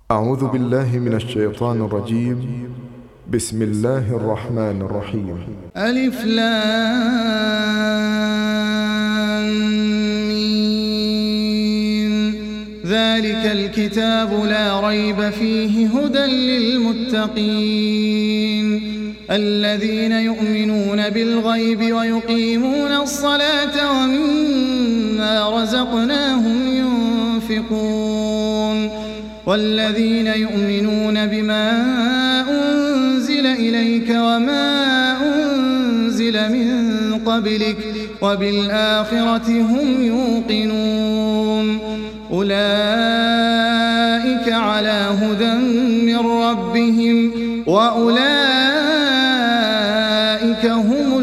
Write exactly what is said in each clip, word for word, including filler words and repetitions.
أعوذ بالله من الشيطان الرجيم. بسم الله الرحمن الرحيم. ألف لام ميم. ذلك الكتاب لا ريب فيه هدى للمتقين الذين يؤمنون بالغيب ويقيمون الصلاة ومما رزقناهم ينفقون والذين يؤمنون بما أنزل إليك وما أنزل من قبلك وبالآخرة هم يوقنون أولئك على هدى من ربهم وأولئك هم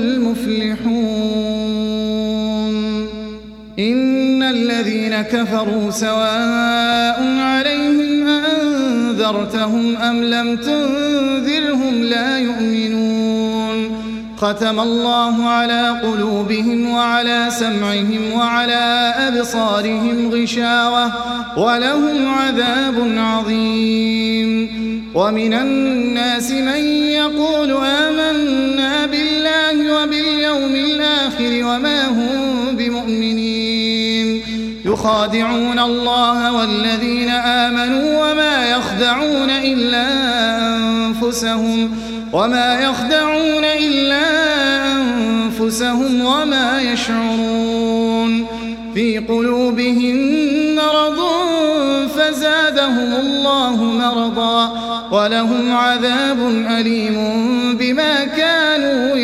المفلحون. إن الذين كفروا سواء عليهم أنذرتهم أم لم تنذرهم لا يؤمنون. ختم الله على قلوبهم وعلى سمعهم وعلى أبصارهم غشاوة ولهم عذاب عظيم. ومن الناس من يقول آمنا بالله وباليوم الآخر وما هم بمؤمنين يخادعون الله والذين آمنوا وما يخدعون إلا أنفسهم وما يخدعون إلا أنفسهم وما يشعرون. في قلوبهم مرض فزادهم الله مرضا ولهم عذاب أليم بما كانوا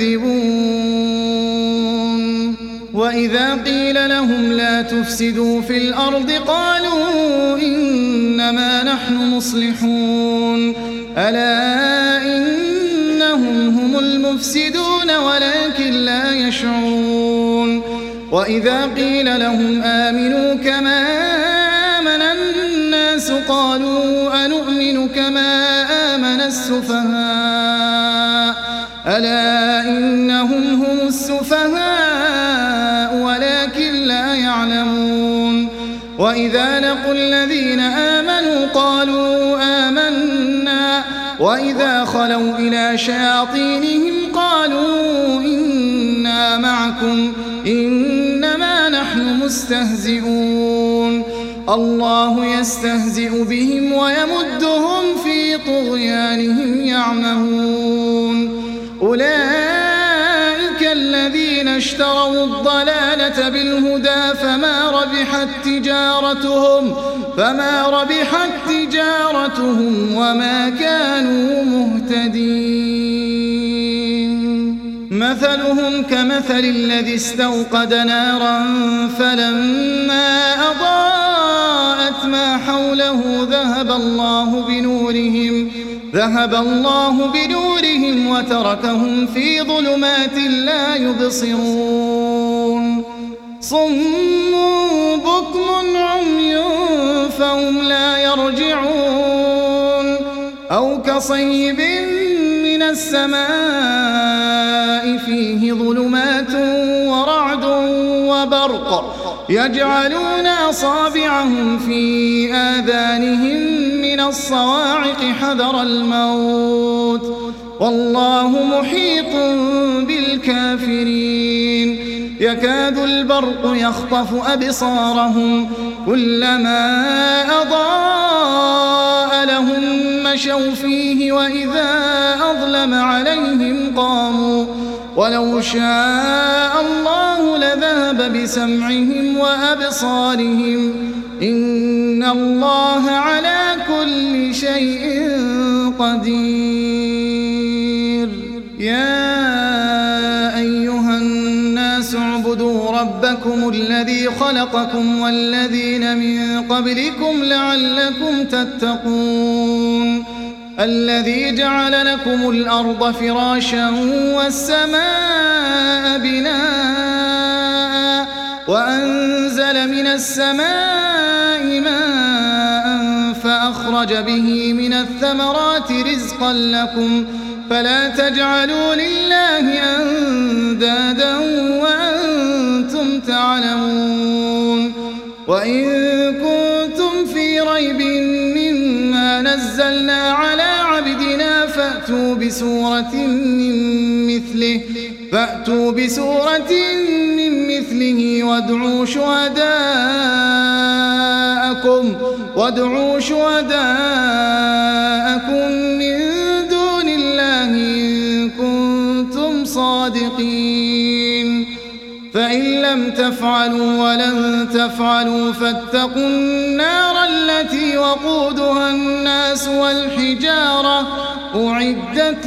يكذبون. وإذا قيل لهم لا تفسدوا في الأرض قالوا إنما نحن مصلحون ألا إنهم هم المفسدون ولكن لا يشعرون. وإذا قيل لهم آمنوا كما آمن الناس قالوا أنؤمن كما آمن السفهاء ألا إنهم هم السفهاء ولكن لا يعلمون. وإذا لقوا الذين آمنوا قالوا آمنا وإذا خلوا إلى شياطينهم قالوا إنا معكم إنما نحن مستهزئون. الله يستهزئ بهم ويمدهم في طغيانهم يعمهون. أولئك الذين اشتروا الضلالة بالهدى فما ربحت تجارتهم فما ربحت تجارتهم وما كانوا مهتدين. مثلهم كمثل الذي استوقد نارا فلما أضاءت ما حوله ذهب الله بنورهم ذهب الله بنورهم وتركهم في ظلمات لا يبصرون. صم بكم عمي فهم لا يرجعون. أو كصيب من السماء فيه ظلمات ورعد وبرق يجعلون أصابعهم في آذانهم من الصواعق حذر الموت والله محيط بالكافرين. يكاد البرق يخطف أبصارهم كلما أضاء لهم مشوا فيه وإذا أظلم عليهم قاموا ولو شاء الله لذهب بسمعهم وأبصارهم إن الله على كل شيء قدير. يا أيها الناس اعبدوا ربكم الذي خلقكم والذين من قبلكم لعلكم تتقون الذي جعل لكم الأرض فراشا والسماء بناء وأنزل من السماء ماء فأخرج به من الثمرات رزقا لكم فلا تجعلوا لله أندادا وأنتم تعلمون. وإن كنتم في ريب مما نزلنا على عبدنا فأتوا بسورة من مثله فأتوا بسورة من مثله وادعوا شهداءكم وادعوا شهداءكم من دون الله إن كنتم صادقين فإن لم تفعلوا ولن تفعلوا فاتقوا النار التي وقودها الناس والحجارة أعدت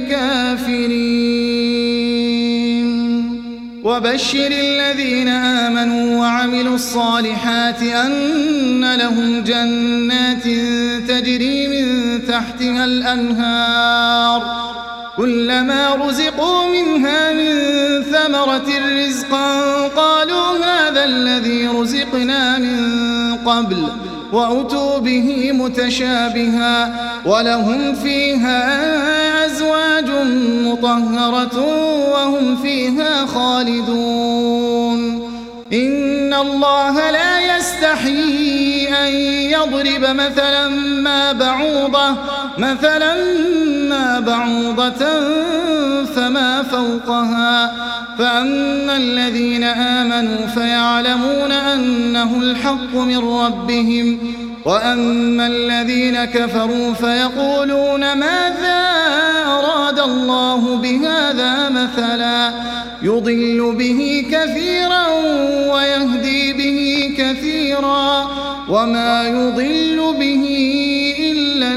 للكافرين وبشر الذين آمنوا وعملوا الصالحات أن لهم جنات تجري من تحتها الأنهار كلما رزقوا منها من ثمرة رزقا قالوا هذا الذي رزقنا من قبل وأتوا به متشابها ولهم فيها أزواج مطهرة وهم فيها خالدون إن الله لا يستحيي أن يضرب مثلا ما بعوضة مثلا ما بعوضة فما فوقها فأما الذين آمنوا فيعلمون أنه الحق من ربهم وأما الذين كفروا فيقولون ماذا أراد الله بهذا مثلا يضل به كثيرا ويهدي به كثيرا وما يضل به إلا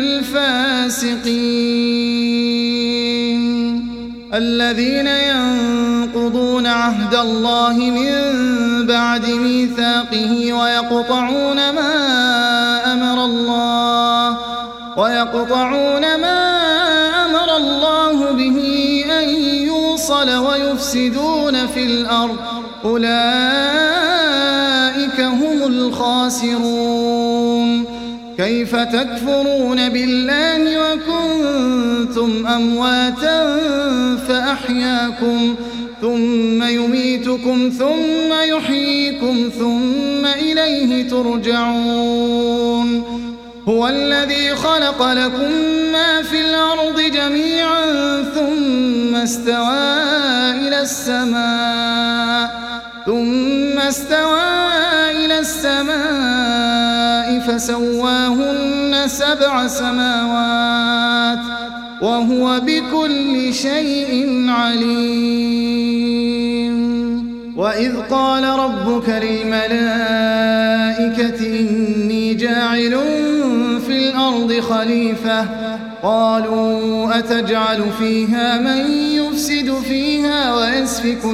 الفاسقين الذين ينقضون عهد الله من بعد ميثاقه ويقطعون ما أمر الله ويقطعون ما أمر الله به أن يوصل ويفسدون في الأرض أولئك هم الخاسرون كيف تكفرون بالله وكنتم أمواتا فأحياكم ثم يميتكم ثم يحييكم ثم إليه ترجعون هو الذي خلق لكم ما في الأرض جميعا ثم استوى إلى السماء ثم استوى إلى السماء فسواهن سبع سماوات وهو بكل شيء عليم وإذ قال ربك للملائكة إني جاعل في الأرض خليفة قالوا أتجعل فيها من يفسد فيها ويسفك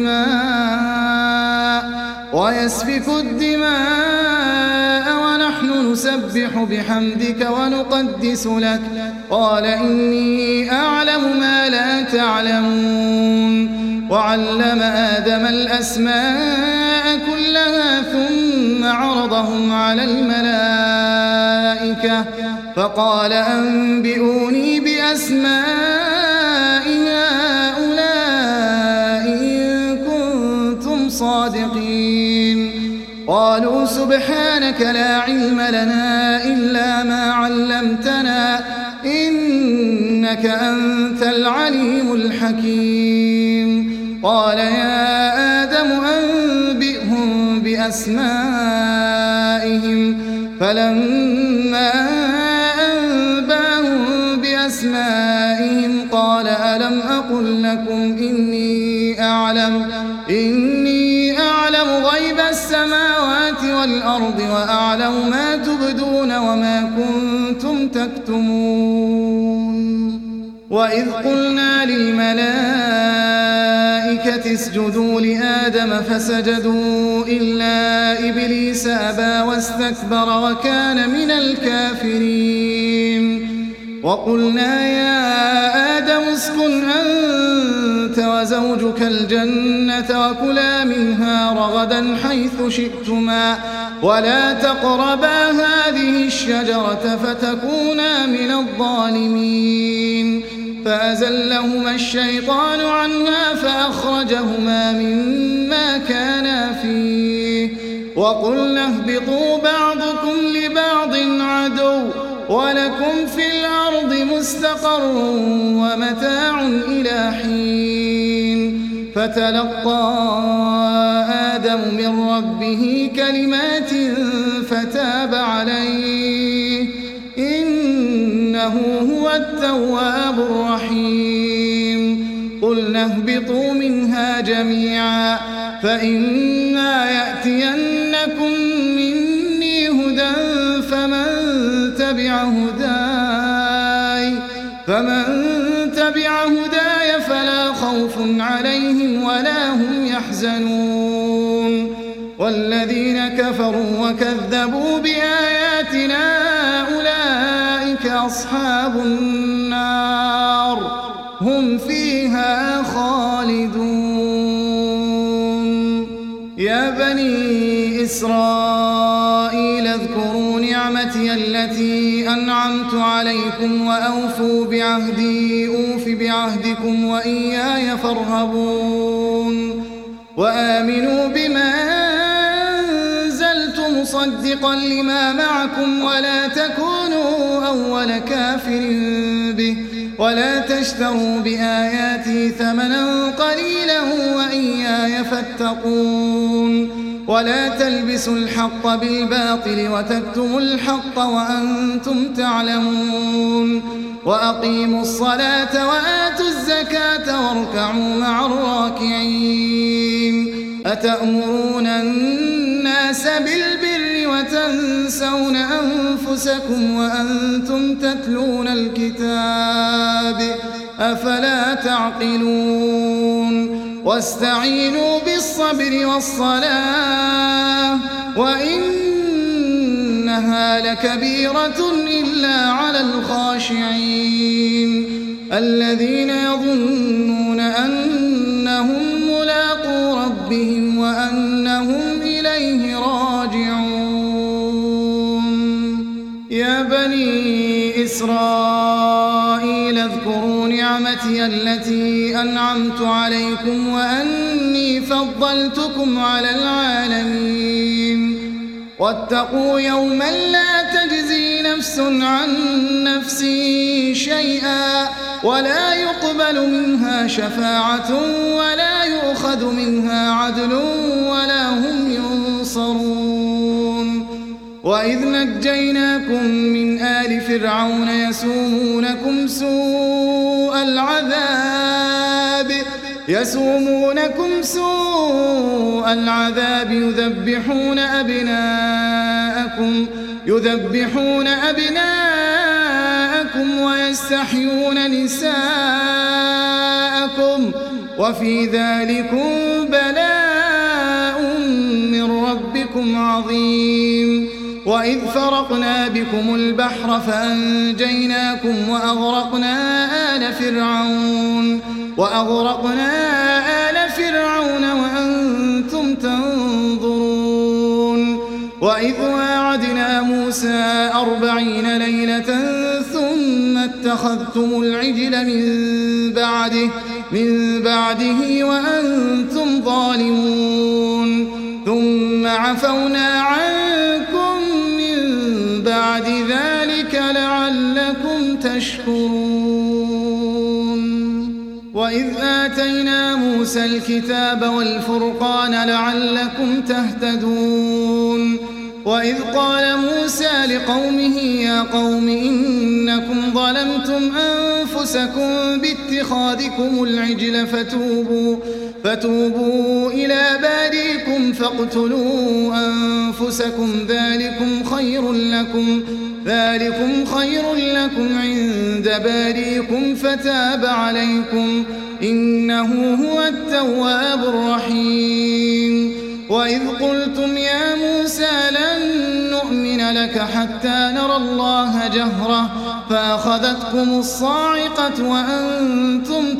الدماء ويسفك الدماء ونحن نسبح بحمدك ونقدس لك قال إني أعلم ما لا تعلمون وعلم آدم الأسماء كلها ثم عرضهم على الملائكة فقال أنبئوني بأسماء هؤلاء إن كنتم صادقين قالوا سبحانك لا علم لنا إلا ما علمتنا إنك أنت العليم الحكيم قال يا آدم أنبئهم بأسمائهم فلما أنباهم بأسمائهم قال ألم أقل لكم إني أعلم إني أعلم غيب السماوات والأرض وأعلم ما تبدون وما كنتم تكتمون وإذ قلنا للملائكة اسجدوا لآدم فسجدوا إلا إبليس أبى واستكبر وكان من الكافرين وقلنا يا آدم اسكن أنت وزوجك الجنة وكلا منها رغدا حيث شئتما ولا تقربا هذه الشجرة فتكونا من الظالمين فأزلهما الشيطان عنها فأخرجهما مما كانا فيه وقلنا اهبطوا بعضكم لبعض عدو ولكم في الأرض مستقر ومتاع إلى حين فتلقى آدم من ربه كلمات فتاب عليه إنه هو التواب الرحيم قلنا اهبطوا منها جميعا فإما يأتينكم مني هدى فمن تبع هداي فمن تبع هداي فلا خوف عليهم ولا هم يحزنون والذين كفروا وكذبوا بآياتنا أولئك أصحاب النار هم فيها خالدون يا بني إسرائيل اذكروا نعمتي التي أنعمت عليكم وأوفوا بعهدي أوف بعهدكم وإياي فارهبون وآمنوا بما أنزلت مصدقا لما معكم ولا تكونوا أول كافر به ولا تشتروا بآياتي ثمنا قليلا وإياي فاتقون ولا تلبسوا الحق بالباطل وتكتموا الحق وأنتم تعلمون وأقيموا الصلاة وآتوا الزكاة واركعوا مع الراكعين أتأمرون الناس بالبر وتنسون أنفسكم وأنتم تتلون الكتاب أفلا تعقلون واستعينوا بالصبر والصلاة وإنها لكبيرة إلا على الخاشعين الذين يظنون أنهم ملاقو ربهم وأنهم إليه راجعون يا بني إسرائيل اذكروا نعمتي التي أنعمت عليكم وأني فضلتكم على العالمين واتقوا يوما لا تجزي نفس عن نفس شيئا ولا يقبل منها شفاعة ولا يؤخذ منها عدل ولا هم ينصرون وإذ نجيناكم من آل فرعون يسومونكم سوء العذاب يسومونكم سوء العذاب يذبحون أبناءكم يذبحون أبناءكم ويستحيون نساءكم وفي ذلكم بلاء من ربكم عظيم وإذ فرقنا بكم البحر فأنجيناكم وأغرقنا آل فرعون وأغرقنا آل فرعون وأنتم تنظرون وإذ واعدنا موسى أربعين ليلة ثم اتخذتم العجل من بعده من بعده وأنتم ظالمون ثم عفونا عنكم من بعد ذلك لعلكم تشكرون وإذ آتينا موسى الكتاب والفرقان لعلكم تهتدون وإذ قال موسى لقومه يا قوم إنكم ظلمتم أنفسكم باتخاذكم العجل فتوبوا فتوبوا إلى بارئكم فاقتلوا أنفسكم ذلكم خير لكم ذلكم خير لكم عند بارئكم فتاب عليكم إنه هو التواب الرحيم وإذ قلتم يا موسى لن نؤمن لك حتى نرى الله جهرة فأخذتكم الصاعقة وأنتم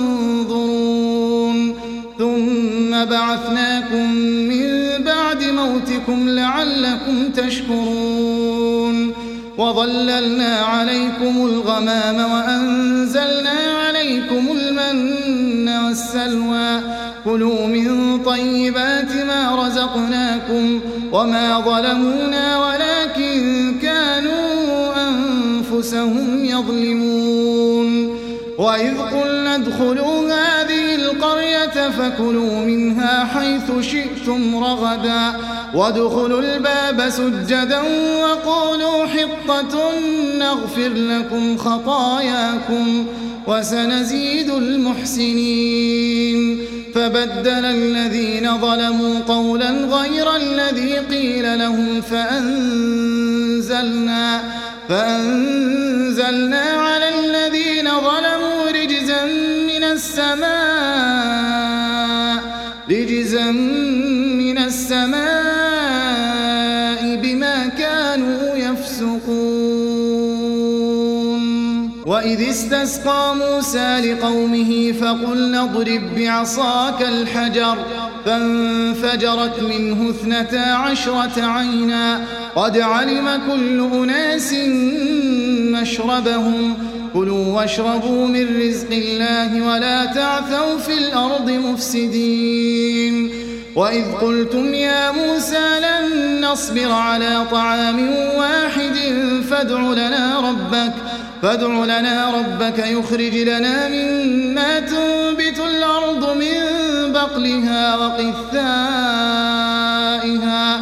تنظرون ثم بعثناكم من بعد موتكم لعلكم تشكرون وظللنا عليكم الغمام وأنزلنا عليكم المن والسلوى كلوا من طيبات ما رزقناكم وما ظلمونا ولكن كانوا أنفسهم أنفسهم يظلمون وإذ قلنا ادخلوا هذه القرية فكلوا منها حيث شئتم رغدا وادخلوا الباب سجدا وقولوا حطة نغفر لكم خطاياكم وسنزيد المحسنين فبدل الذين ظلموا قولا غير الذي قيل لهم فأنزلنا, فأنزلنا على الذين ظلموا رجزا من السماء رجزا من السماء بما كانوا يفسقون وإذ استسقى موسى لقومه فقلنا اضرب بعصاك الحجر فانفجرت منه اثنتا عشرة عينا قد علم كل أناس مشربهم كلوا واشربوا من رزق الله ولا تعثوا في الأرض مفسدين وإذ قلتم يا موسى لن نصبر على طعام واحد فادع لنا ربك فادع لنا ربك يخرج لنا مما تنبت الأرض من بقلها وقثائها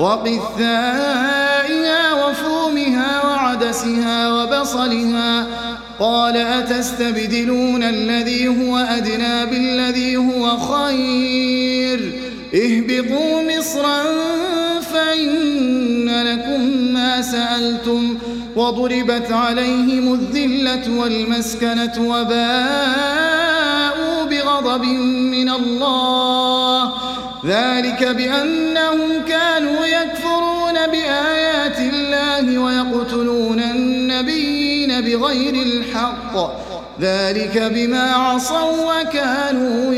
وقثائها وفومها وعدسها وبصلها قال أتستبدلون الذي هو أدنى بالذي هو خير اهبطوا مصرا فإن لكم ما سألتم وضربت عليهم الذلة والمسكنة وباءوا بغضب من الله ذلك بأنهم كانوا يكفرون بآيات الله ويقتلون النبيين بغير الحق ذلك بما عصوا وكانوا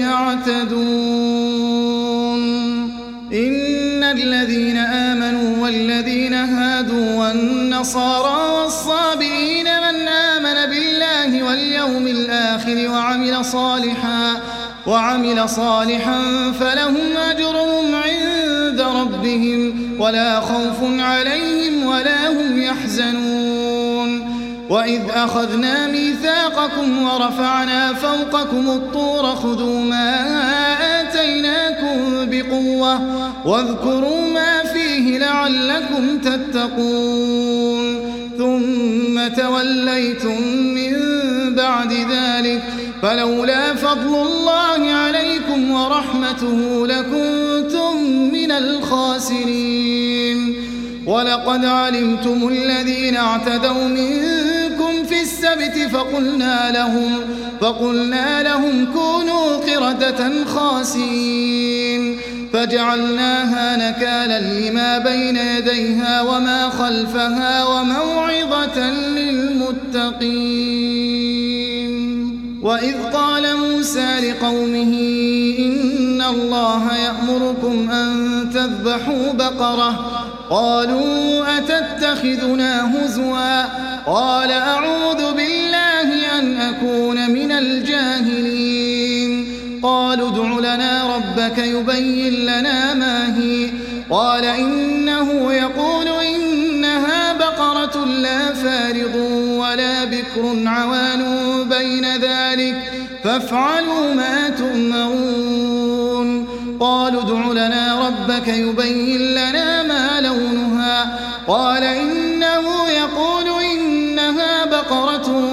يعتدون إن الذين آمنوا والذين هادوا والنصارى والصابئين من آمن بالله واليوم الآخر وعمل صالحا وعمل صالحا فلهم أجرهم عند ربهم ولا خوف عليهم ولا هم يحزنون وإذ أخذنا ميثاقكم ورفعنا فوقكم الطور خذوا ما آتيناكم بقوة واذكروا ما فيه لعلكم تتقون ثم توليتم من بعد ذلك فلولا فضل الله عليكم ورحمته لكنتم من الخاسرين ولقد علمتم الذين اعتدوا منكم في السبت فقلنا لهم فقلنا لهم كونوا قردة خاسئين فجعلناها نكالا لما بين يديها وما خلفها وموعظة للمتقين وإذ قال موسى لقومه إن الله يأمركم أن تذبحوا بقرة قالوا أتتخذنا هزوا قال أعوذ بالله أن أكون من الجاهلين قالوا ادع لنا ربك يبين لنا ما هي قال إنه يقول إنها بقرة لا فارض ولا بكر عوان بين ذلك فافعلوا ما تؤمرون قالوا ادع لنا ربك يبين لنا ما لونها قال إنه يقول إنها بقرة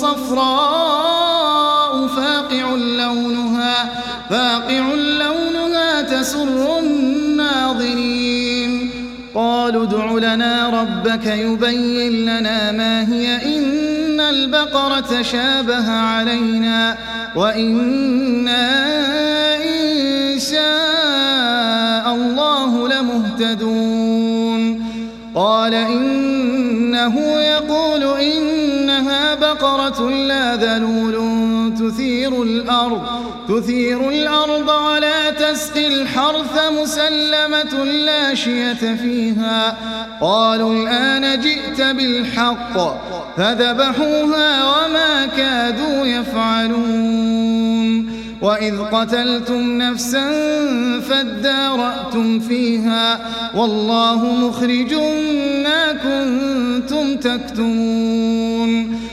صفراء فاقع لونها فاقع لونها تسر الناظرين قالوا ادع لنا ربك يبين لنا ما هي إن البقرة شابه علينا وإنا إن شاء الله لمهتدون قال إنه يقول إنها بقرة لا ذلول تثير الأرض تثير الأرض ولا تسقي الحرث مسلمة لا شية فيها قالوا الآن جئت بالحق فذبحوها وما كادوا يفعلون وإذ قتلتم نفسا فادارأتم فيها والله مخرج ما كنتم تكتمون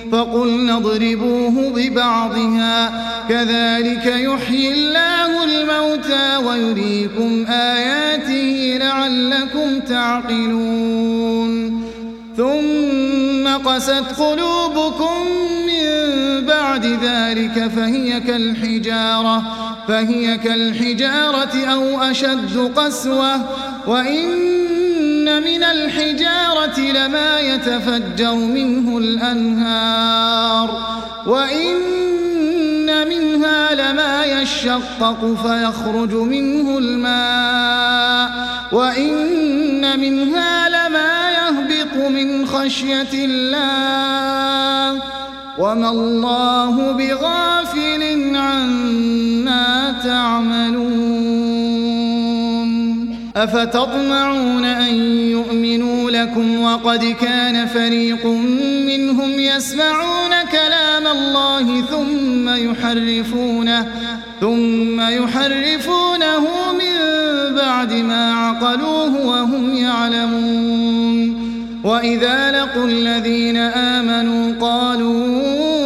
فقلنا اضربوه ببعضها كذلك يحيي الله الموتى ويريكم آياته لعلكم تعقلون ثم قست قلوبكم من بعد ذلك فهي كالحجارة فهي كالحجارة أو أشد قسوة وإن من الحجارة لما يتفجر منه الأنهار وإن منها لما يشقق فيخرج منه الماء وإن منها لما يهبط من خشية الله وما الله بغافل عما تعملون أفتطمعون أن يؤمنوا لكم وقد كان فريق منهم يسمعون كلام الله ثم يحرفونه ثم يحرفونه من بعد ما عقلوه وهم يعلمون وإذا لقوا الذين آمنوا قالوا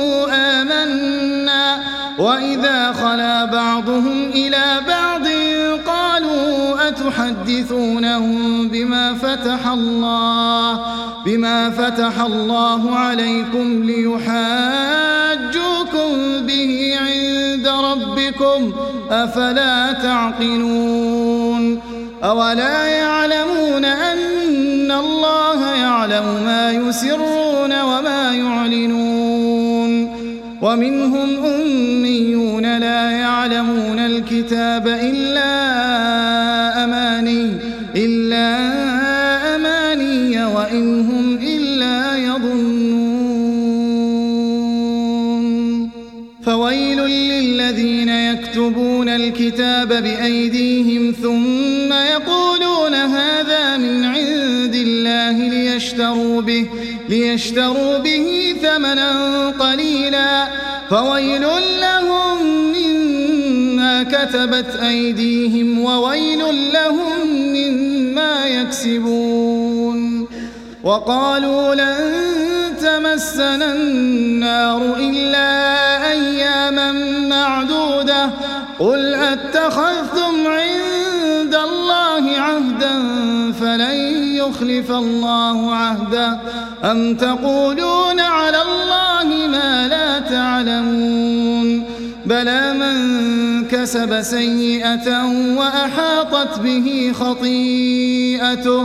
آمنا وإذا خلا بعضهم إلى بعض قالوا أتحدثونهم بما فتح الله بما فتح الله عليكم ليحاجوكم به عند ربكم أفلا تعقلون أولا يعلمون أن الله يعلم ما يسرون وما يعلنون ومنهم أميون لا يعلمون الكتاب إلا أماني إلا أماني وإن هم إلا يظنون فويل للذين يكتبون الكتاب بأيديهم ثم يقولون هذا من عند الله ليشتروا به ليشتروا به ثمنا قليلا فويل لهم مما كتبت أيديهم وويل لهم مما يكسبون وقالوا لن تمسنا النار إلا أياما معدودة قل أتخذتم عند الله عهدا فلن يخلف الله عهده أم تقولون على الله ما لا تعلمون بلى من كسب سيئة وأحاطت به خطيئته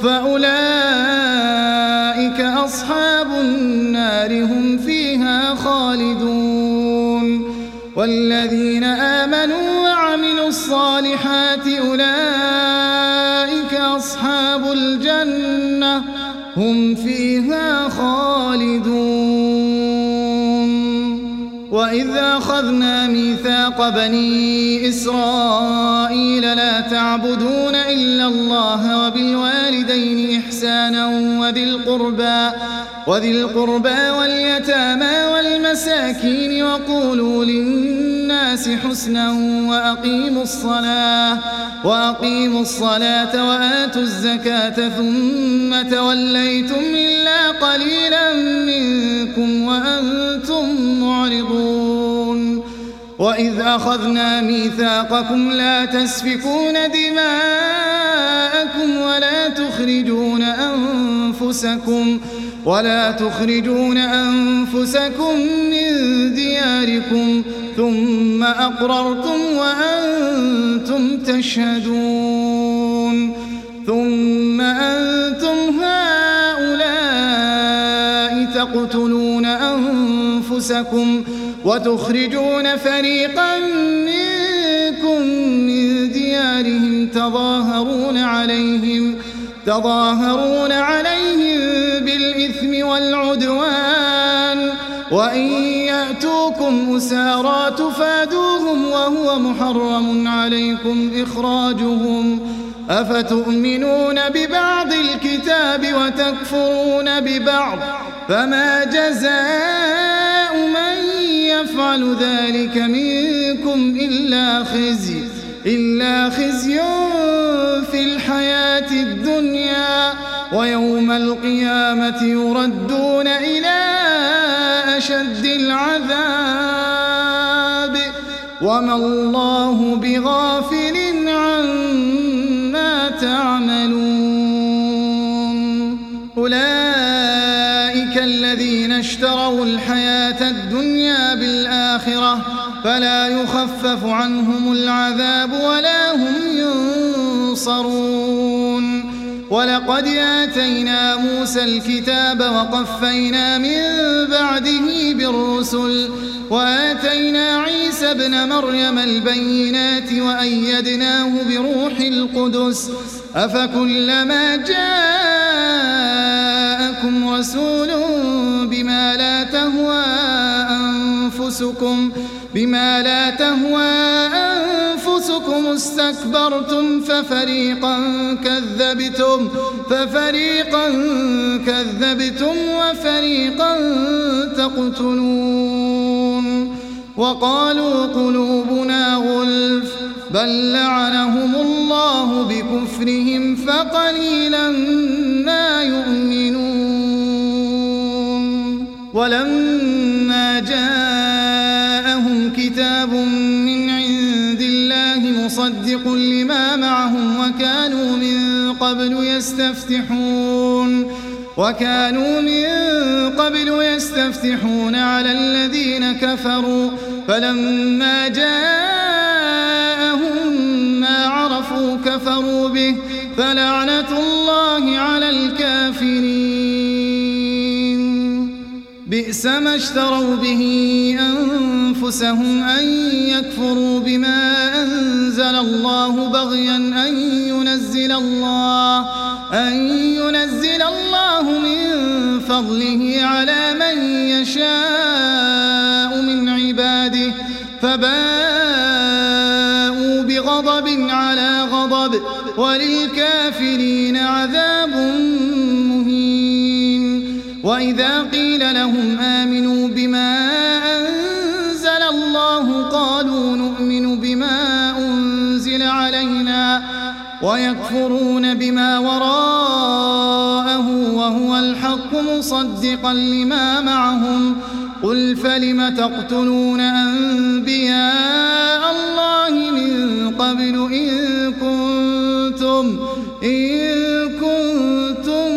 فأولئك أصحاب النار هم فيها خالدون والذين آمنوا وعملوا الصالحات أولئك أصحاب الجنة هم فيها خالدون وإذ أخذنا ميثاق بني إسرائيل لا تعبدون إلا الله وبالوالدين إحسانا وذي القربى وذي القربى واليتامى والمساكين وقولوا للناس حسنا وأقيموا الصلاة وأقيموا الصلاة وآتوا الزكاة ثم توليتم إلا قليلا منكم وأنتم معرضون وإذ أخذنا ميثاقكم لا تسفكون دماءكم ولا تخرجون أنفسكم ولا تخرجون أنفسكم من دياركم ثم أقررتم وأنتم تشهدون ثم أنتم هؤلاء تقتلون أنفسكم وتخرجون فريقا منكم من ديارهم تظاهرون عليهم تظاهرون عليهم بالإثم والعدوان وإن يأتوكم أسارى تفادوهم وهو محرم عليكم إخراجهم أفتؤمنون ببعض الكتاب وتكفرون ببعض فما جزاء من يفعل ذلك منكم إلا خزي إلا خزي في الحياة الدنيا ويوم القيامة يردون إلى أشد العذاب وما الله بغافل عما تعملون أولئك الذين اشتروا الحياة الدنيا بالآخرة فلا يخفف عنهم العذاب ولا هم ينصرون ولقد آتينا موسى الكتاب وقفينا من بعده بالرسل وآتينا عيسى ابن مريم البينات وأيدناه بروح القدس أفكلما جاءكم رسول بما لا تهوى أنفسكم بما لا تهوى أنفسكم استكبرتم ففريقا كذبتم ففريقا كذبتم وفريقا تقتلون وقالوا قلوبنا غلف بل لعنهم الله بكفرهم فقليلا ما يؤمنون ولما جاءهم كتاب من عند الله مصدق لما معهم وكانوا من قبل يستفتحون وكانوا من قبل يستفتحون على الذين كفروا فلما جاءهم ما عرفوا كفروا به فلعنة الله على الكافرين بئس ما اشتروا به أنفسهم أن يكفروا بما أنزل الله بغيا أن ينزل الله أن ينزل الله من فضله على من يشاء من عباده فباءوا بغضب على غضب وللكافرين عذاب مهين وإذا قيل لهم آمنوا بما أنزل الله قالوا نؤمن بما أنزل علينا ويكفرون بما وراءه وهو الحق مصدقا لما معهم قل فلم تقتلون أنبياء الله من قبل إن كنتم إن كنتم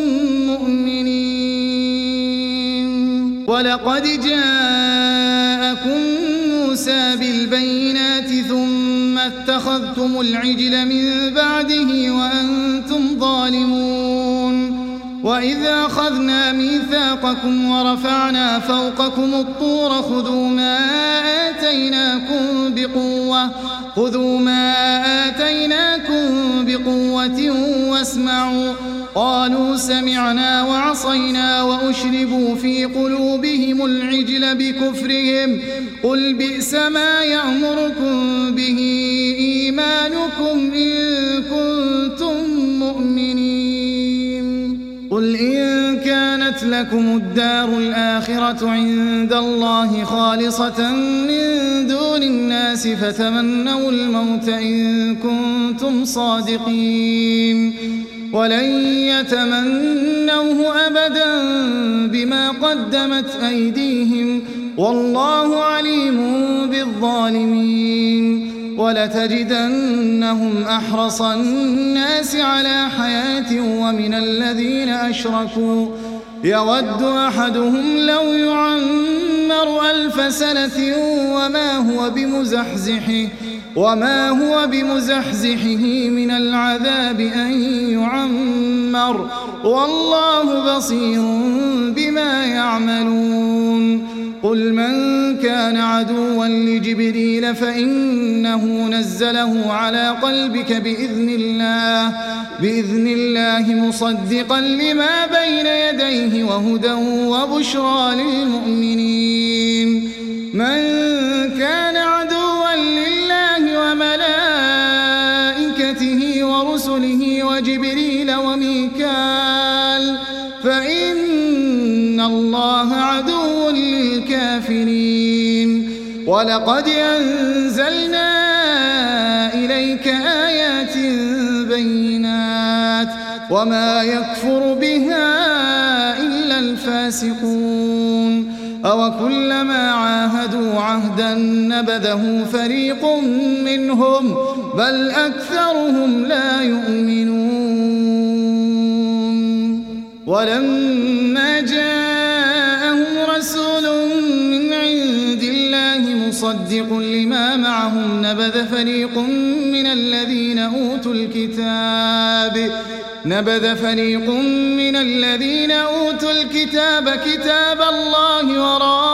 مؤمنين ولقد جاءكم موسى بالبينات ثم اتخذتم العجل من بعده وأنتم ظالمون وإذا أخذنا ميثاقكم ورفعنا فوقكم الطور خذوا ما آتيناكم بقوة خذوا ما آتيناكم بقوة واسمعوا قالوا سمعنا وعصينا وأشربوا في قلوبهم العجل بكفرهم قل بئس ما يأمركم به إيمانكم إن كنتم مؤمنين قل إن كانت لكم الدار الآخرة عند الله خالصة من دون الناس فتمنوا الموت إن كنتم صادقين ولن يتمنوه أبدا بما قدمت أيديهم والله عليم بالظالمين ولتجدنهم أحرص الناس على حياة ومن الذين أشركوا يود أحدهم لو يعمر ألف سنة وما هو بمزحزحه وما هو بمزحزحه من العذاب أن يعمر والله بصير بما يعملون قل من كان عدوا لجبريل فإنه نزله على قلبك بإذن الله بإذن الله مصدقا لما بين يديه وهدى وبشرى للمؤمنين من كان عدوا لله وملائكته ورسله وجبريل وميكال فإن الله عدو للكافرين ولقد أنزلنا إليك آيات بينات وما يكفر بها إلا الفاسقون أو كلما عاهدوا عهدا نبذه فريق منهم بل أكثرهم لا يؤمنون ولما جاءهم رسول من عند الله مصدق لما معهم نبذ فريق من الذين أوتوا الكتاب نبذ فريق من الذين أوتوا الكتاب كتاب الله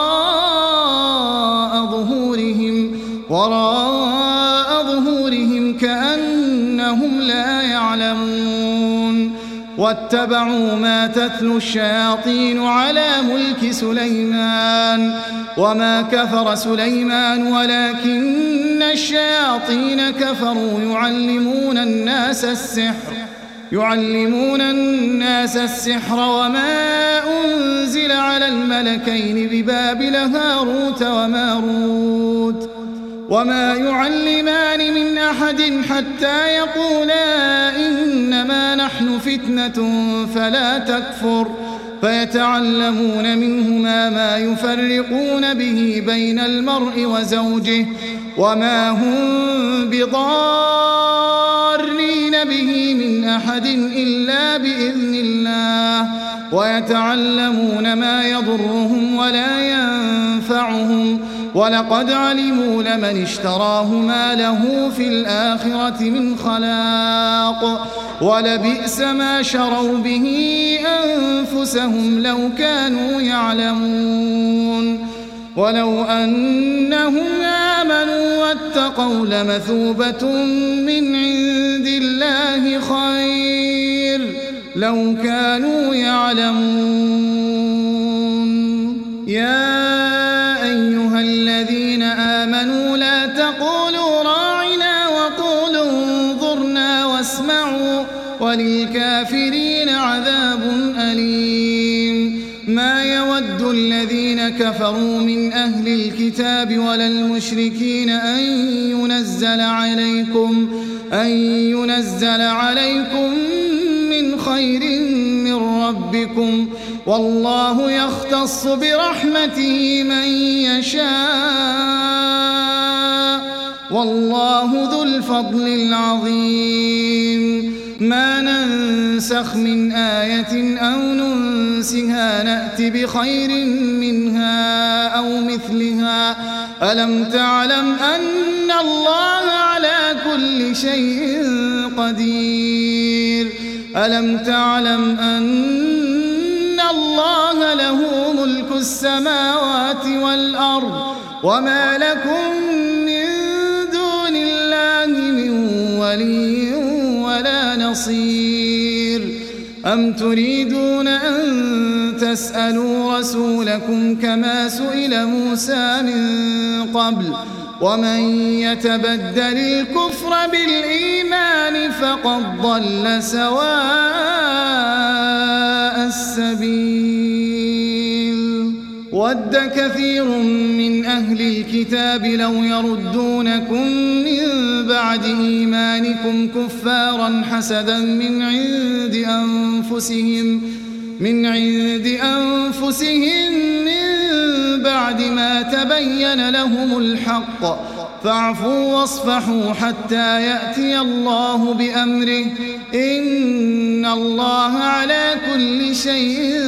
وراء ظهورهم وراء ظهورهم كأنهم لا يعلمون واتبعوا ما تتلو الشياطين على ملك سليمان وما كفر سليمان ولكن الشياطين كفروا يعلمون الناس السحر يعلمون الناس السحر وما أنزل على الملكين ببابل هاروت وماروت وما يعلمان من أحد حتى يقولا إنما نحن فتنة فلا تكفر فيتعلمون منهما ما يفرقون به بين المرء وزوجه وما هم بضارين به من أحد إلا بإذن الله ويتعلمون ما يضرهم ولا ينفعهم ولقد علموا لمن اشتراه ما له في الآخرة من خلاق ولبئس ما شروا به أنفسهم لو كانوا يعلمون ولو أنهم آمنوا واتقوا لمثوبة من عند الله خير لو كانوا يعلمون يا أيها الذين آمنوا لا تقولوا راعنا وقولوا انظرنا واسمعوا وللكافرين عذاب أليم ما يود الذين كفروا من أهل الكتاب ولا المشركين أن ينزل عليكم أن ينزل عليكم من خير من ربكم والله يختص برحمته من يشاء والله ذو الفضل العظيم ما ننسخ من آية أو ننسها نأت بخير منها أو مثلها ألم تعلم أن الله على كل شيء قدير ألم تعلم أن الله له ملك السماوات والأرض وما لكم من دون الله من ولي ولا نصير أم تريدون أن تسألوا رسولكم كما سئل موسى من قبل ومن يتبدل الكفر بالإيمان فقد ضل سواء السبيل ود كثير من أهل الكتاب لو يردونكم من بعد إيمانكم كفارا حسدا من عند أنفسهم من عند أنفسهم من بعد ما تبين لهم الحق فاعفوا واصفحوا حتى يأتي الله بأمره إن الله على كل شيء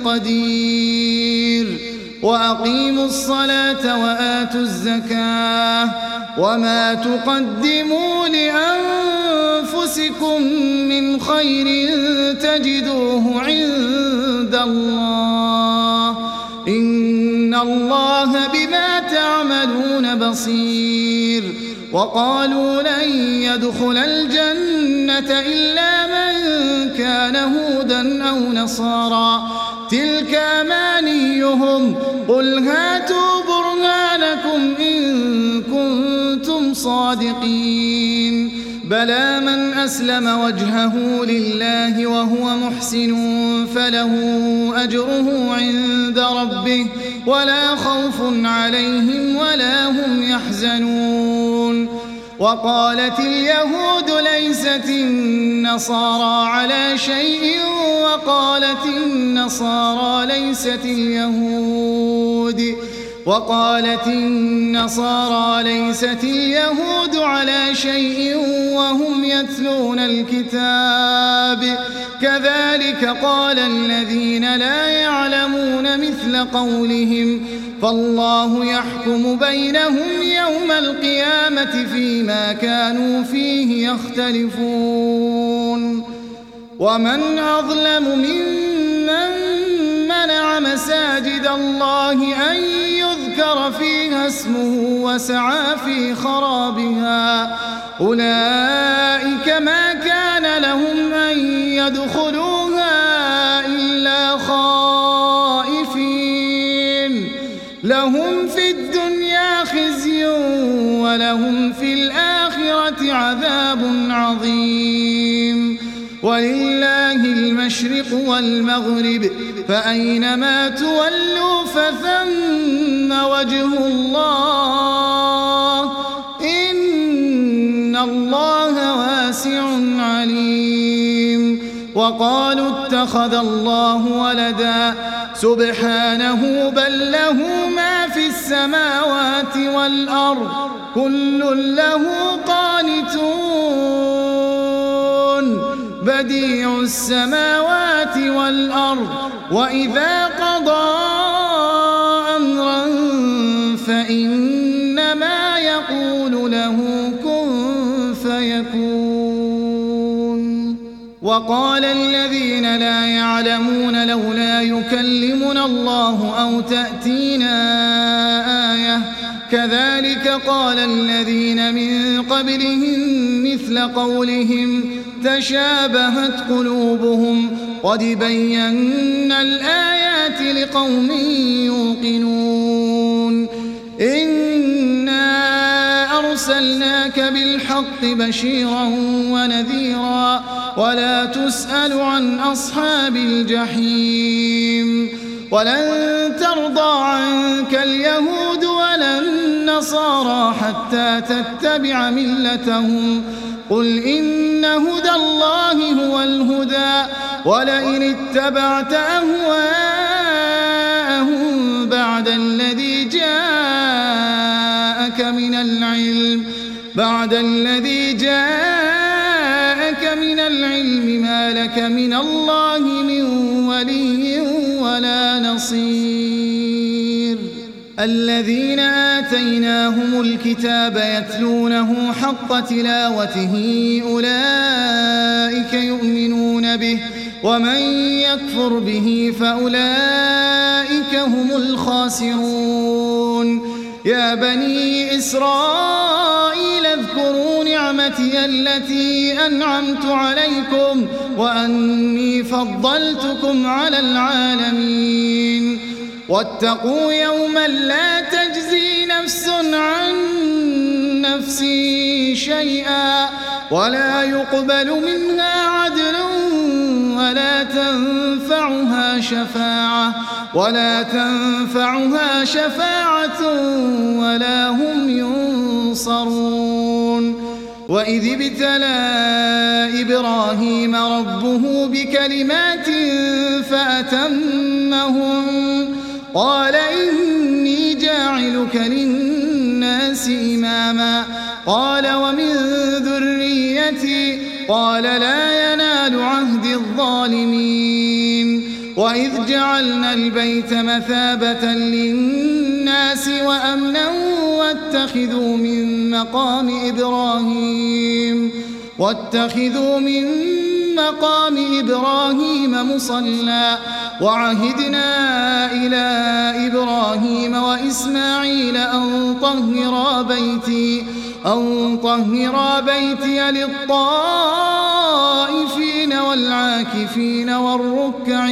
قدير وأقيموا الصلاة وآتوا الزكاة وما تقدموا لأنفسكم من خير تجدوه عند الله إن الله بما تعملون بصير وقالوا لن يدخل الجنة إلا من كان هودا أو نصارى تلك أمانيهم قل هاتوا برهانكم إن كنتم صادقين بلى من أسلم وجهه لله وهو محسن فله أجره عند ربه ولا خوف عليهم ولا هم يحزنون وقالت اليهود ليست النصارى على شيء وقالت النصارى ليست اليهود اليهود وقالت النصارى ليست اليهود على شيء وهم يتلون الكتاب كذلك قال الذين لا يعلمون مثل قولهم فالله يحكم بينهم يوم القيامة فيما كانوا فيه يختلفون ومن أظلم ممن منع مساجد الله أن يذكر فيها اسمه وسعى في خرابها أولئك ما كان لهم أن يدخلوها إلا خائفين لهم في الدنيا خزي ولهم في الآخرة عذاب عظيم ولله المشرق والمغرب فأينما تولوا فثم وجه الله إن الله واسع عليم وقالوا اتخذ الله ولدا سبحانه بل له ما في السماوات والأرض كل له قانتون بديع السماوات والأرض وإذا قضى أمرا فإنما يقول له كن فيكون وقال الذين لا يعلمون لولا يكلمنا الله أو تأتينا آية كذلك قال الذين من قبلهم مثل قولهم تشابهت قلوبهم قد بينا الآيات لقوم يوقنون إنا أرسلناك بالحق بشيرا ونذيرا ولا تسأل عن أصحاب الجحيم ولن ترضى عنك اليهود ولا النصارى حتى تتبع ملتهم قل إن هدى الله هو الهدى ولئن اتبعت أهواءهم بعد الذي جاءك من العلم بعد الذي جاءك من العلم ما لك من الله من ولي ولا نصير الذين آتيناهم الكتاب يتلونه حق تلاوته أولئك يؤمنون به ومن يكفر به فأولئك هم الخاسرون يا بني إسرائيل اذكروا نعمتي التي أنعمت عليكم وأني فضلتكم على العالمين واتقوا يوما لا تجزي نفس عن نفس شيئا ولا يقبل منها عدل ولا تنفعها شفاعة ولا تنفعها شفاعة ولا هم ينصرون وإذ ابتلى إبراهيم ربه بكلمات فأتمهم قال إني جاعلك للناس إماما قال ومن ذريتي قال لا ينال عهد الظالمين وإذ جعلنا البيت مثابة للناس وأمنا واتخذوا من مقام إبراهيم واتخذوا من مقام إبراهيم مصلى وعهدنا إلى إبراهيم وإسماعيل أن طهرا بيتي أن طهرا بيتي للطائفين والعاكفين والركع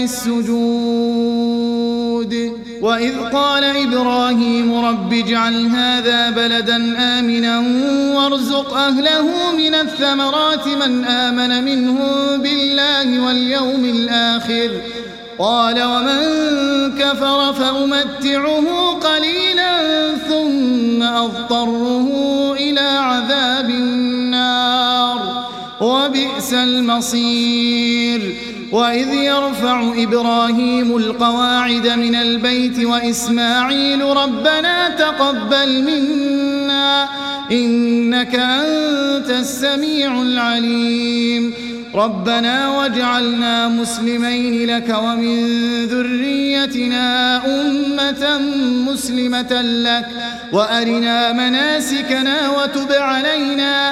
السجود وإذ قال إبراهيم رب اجعل هذا بلدا آمنا وارزق أهله من الثمرات من آمن منهم بالله واليوم الآخر قال ومن كفر فأمتعه قليلا ثم أضطره إلى عذاب النار وبئس المصير وإذ يرفع إبراهيم القواعد من البيت وإسماعيل ربنا تقبل منا إنك أنت السميع العليم ربنا واجعلنا مسلمين لك ومن ذريتنا أمة مسلمة لك وأرنا مناسكنا وتب علينا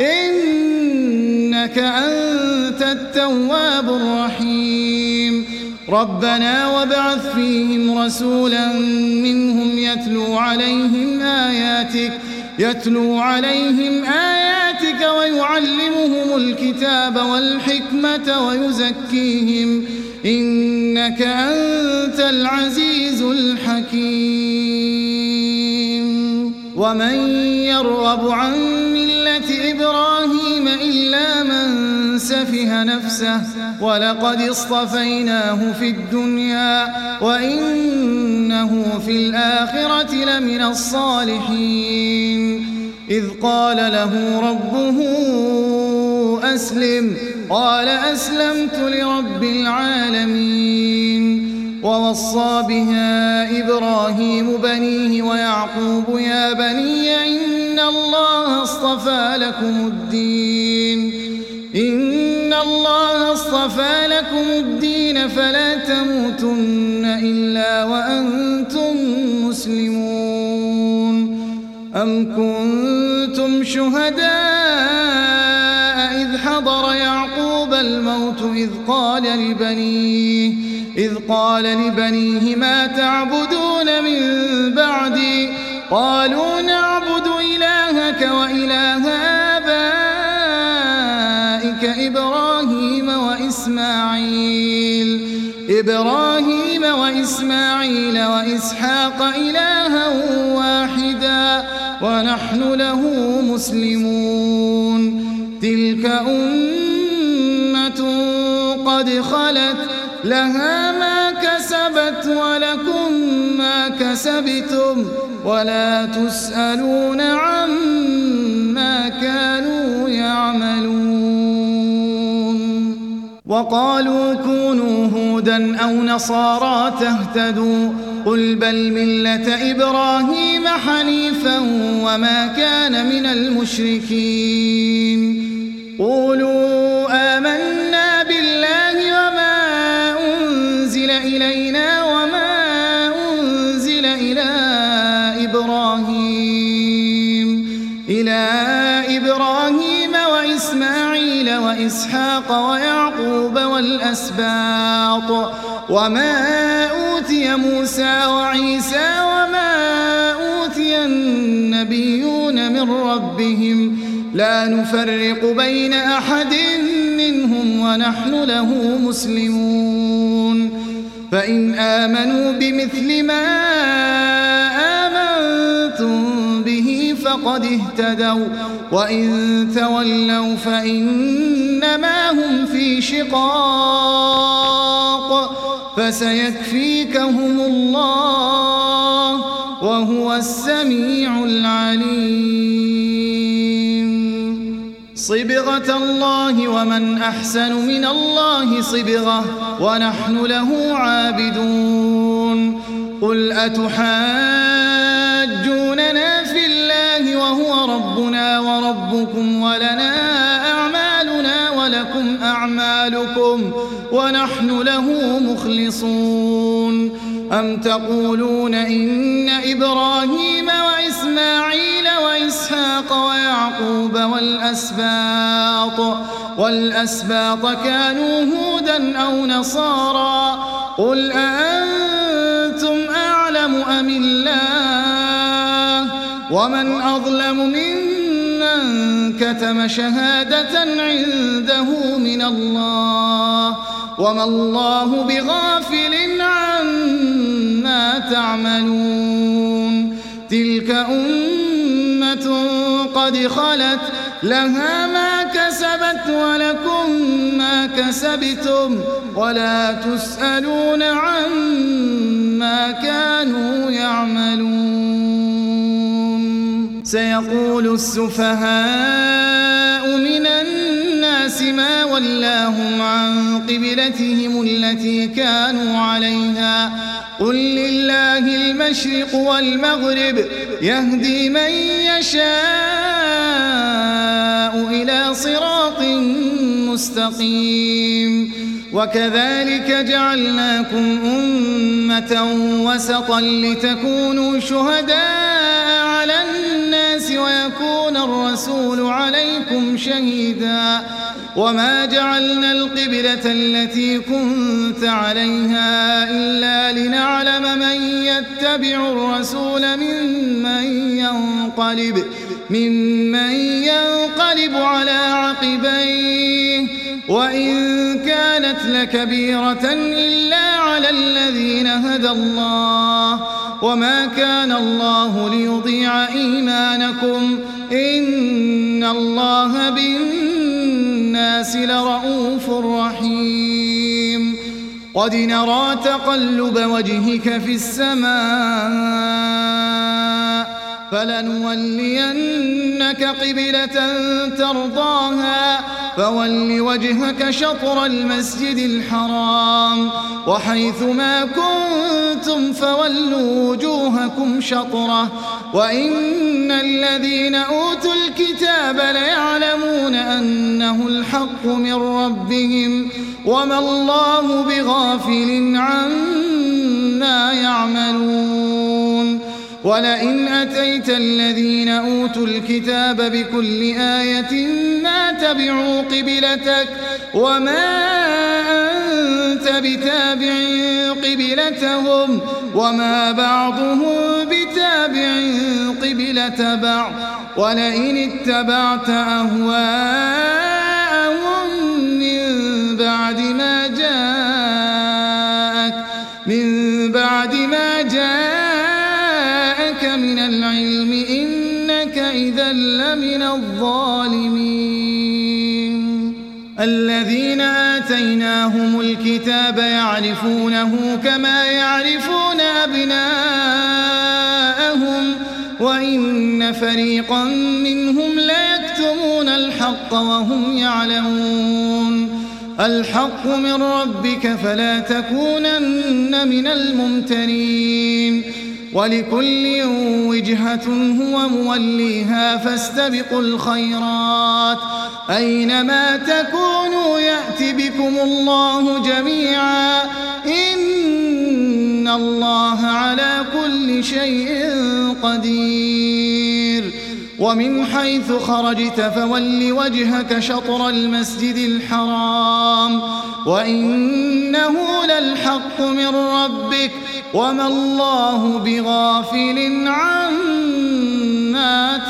إنك أنت التواب الرحيم ربنا وابعث فيهم رسولا منهم يتلو عليهم آياتك يتلو عليهم آياتك ويعلمهم الكتاب والحكمة ويزكيهم إنك أنت العزيز الحكيم ومن يرغب عن ملة إبراهيم إلا من سفه نفسه ولقد اصطفيناه في الدنيا وإنه في الآخرة لمن الصالحين إذ قال له ربه أسلم قال أسلمت لرب العالمين ووصى بها إبراهيم بنيه ويعقوب يا بني إن الله اصطفى لكم الدين إن الله اصطفى لكم الدين فلا تموتن إلا وأنتم مسلمون أم كنتم شهداء إذ حضر يعقوب الموت إذ قال لبنيه إذ قال لبنيه ما تعبدون من بعدي قالوا نعبد إلهك وإله آبائك إبراهيم وإسماعيل إبراهيم وإسماعيل وإسحاق إلها واحدا ونحن له مسلمون تلك أمة قد خلت لها ما كسبت ولكم ما كسبتم ولا تسألون عما كانوا يعملون وقالوا كونوا هودا أو نصارى تهتدوا قل بل ملة إبراهيم حنيفا وما كان من المشركين قولوا آمنا بالله وما أنزل إلينا وما أنزل إلى إبراهيم إلى إبراهيم وإسماعيل وإسحاق ويعقوب والأسباط وما أوتي موسى وعيسى وما أوتي النبيون من ربهم لا نفرق بين أحد منهم ونحن له مسلمون فإن آمنوا بمثل ما آمنتم به فقد اهتدوا وإن تولوا فإنما هم في شقاق فسيكفيكهم الله وهو السميع العليم صبغة الله ومن أحسن من الله صبغة ونحن له عابدون قل أتحاجوننا في الله وهو ربنا وربكم ولنا أعمالنا ولكم أعمالكم ونحن له مخلصون أم تقولون إن إبراهيم وإسماعيل وإسحاق ويعقوب والأسباط والأسباط كانوا هودا أو نصارى قل أأنتم أعلم أم الله ومن أظلم ممن كتم شهادة عنده من الله وما الله بغافل عما تعملون تلك أمة قد خلت لها ما كسبت ولكم ما كسبتم ولا تسألون عما كانوا يعملون سيقول السفهاء من الناس ما ولاهم عن قبلتهم التي كانوا عليها قل لله المشرق والمغرب يهدي من يشاء إلى صراط مستقيم وكذلك جعلناكم أمة وسطا لتكونوا شهداء على الناس ويكون الرسول عليكم شهيدا وما جعلنا القبلة التي كنت عليها إلا لنعلم من يتبع الرسول ممن ينقلب ممن ينقلب على عقبيه وإن كانت لكبيرة إلا على الذين هدى الله وما كان الله ليضيع إيمانكم إن الله بالناس لرؤوف رحيم قد نرى تقلب وجهك في السماء فلنولينك قبلة ترضاها فول وجهك شطر المسجد الحرام وحيث ما كنتم فولوا وجوهكم شطره وإن الذين أوتوا الكتاب ليعلمون أنه الحق من ربهم وما الله بغافل عما يعملون ولئن أتيت الذين أوتوا الكتاب بكل آية ما تبعوا قبلتك وما أنت بتابع قبلتهم وما بعضهم بتابع قبلة بعض ولئن اتبعت أهواءهم من بعد ما جاءك من بعد ما جاءك من العلم إنك إذا لمن الظالمين الذين آتيناهم الكتاب يعرفونه كما يعرفون أبناءهم وإن فريقا منهم ليكتمون الحق وهم يعلمون الحق من ربك فلا تكونن من الممترين ولكل وجهة هو موليها فاستبقوا الخيرات أينما تكونوا يأت بكم الله جميعا إن الله على كل شيء قدير ومن حيث خرجت فول وجهك شطر المسجد الحرام وإنه للحق من ربك وما الله بغافل عما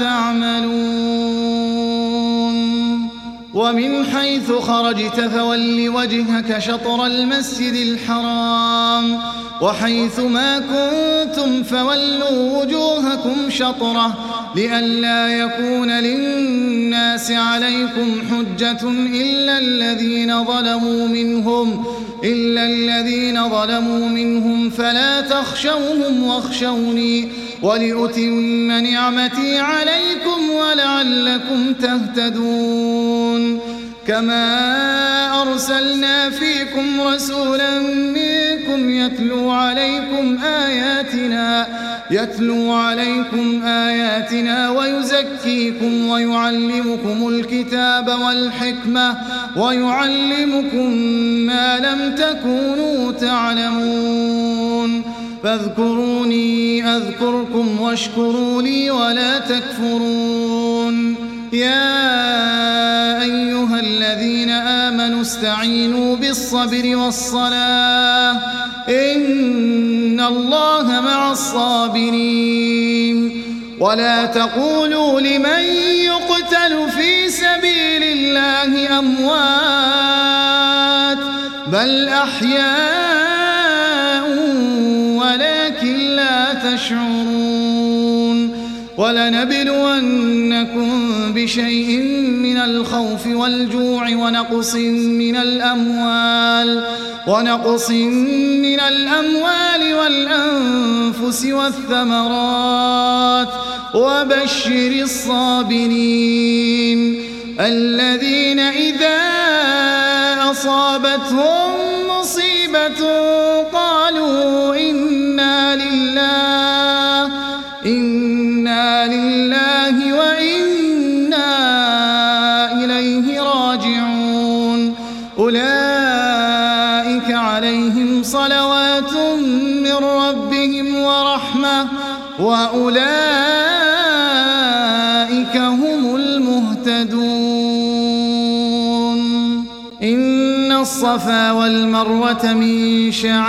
تعملون ومن حيث خرجت فول وجهك شطر المسجد الحرام وحيث ما كنتم فولوا وجوهكم شطره لئلا يكون للناس عليكم حجة إلا الذين ظلموا منهم إلا الذين ظلموا منهم فلا تخشوهم واخشوني ولأتم نعمتي عليكم ولعلكم تهتدون كما أرسلنا فيكم رسولا منكم يتلو عليكم آياتنا يتلو عليكم آياتنا ويزكيكم ويعلمكم الكتاب والحكمة ويعلمكم ما لم تكونوا تعلمون فاذكروني أذكركم واشكروا لي ولا تكفرون يا أيها الذين آمنوا استعينوا بالصبر والصلاة إن الله مع الصابرين ولا تقولوا لمن يقتل في سبيل الله أموات بل أحياء ولكن لا تشعرون ولنبلونكم بشيء من الخوف والجوع ونقص من الأموال ونقص من الأموال والأنفس والثمرات وبشر الصابرين الذين إذا أصابتهم مصيبة قالوا إنا لله إنا لله وإنا إليه راجعون أولئك عليهم صلوات من ربهم ورحمة وأولئك هم المهتدون إن الصفا والمروة من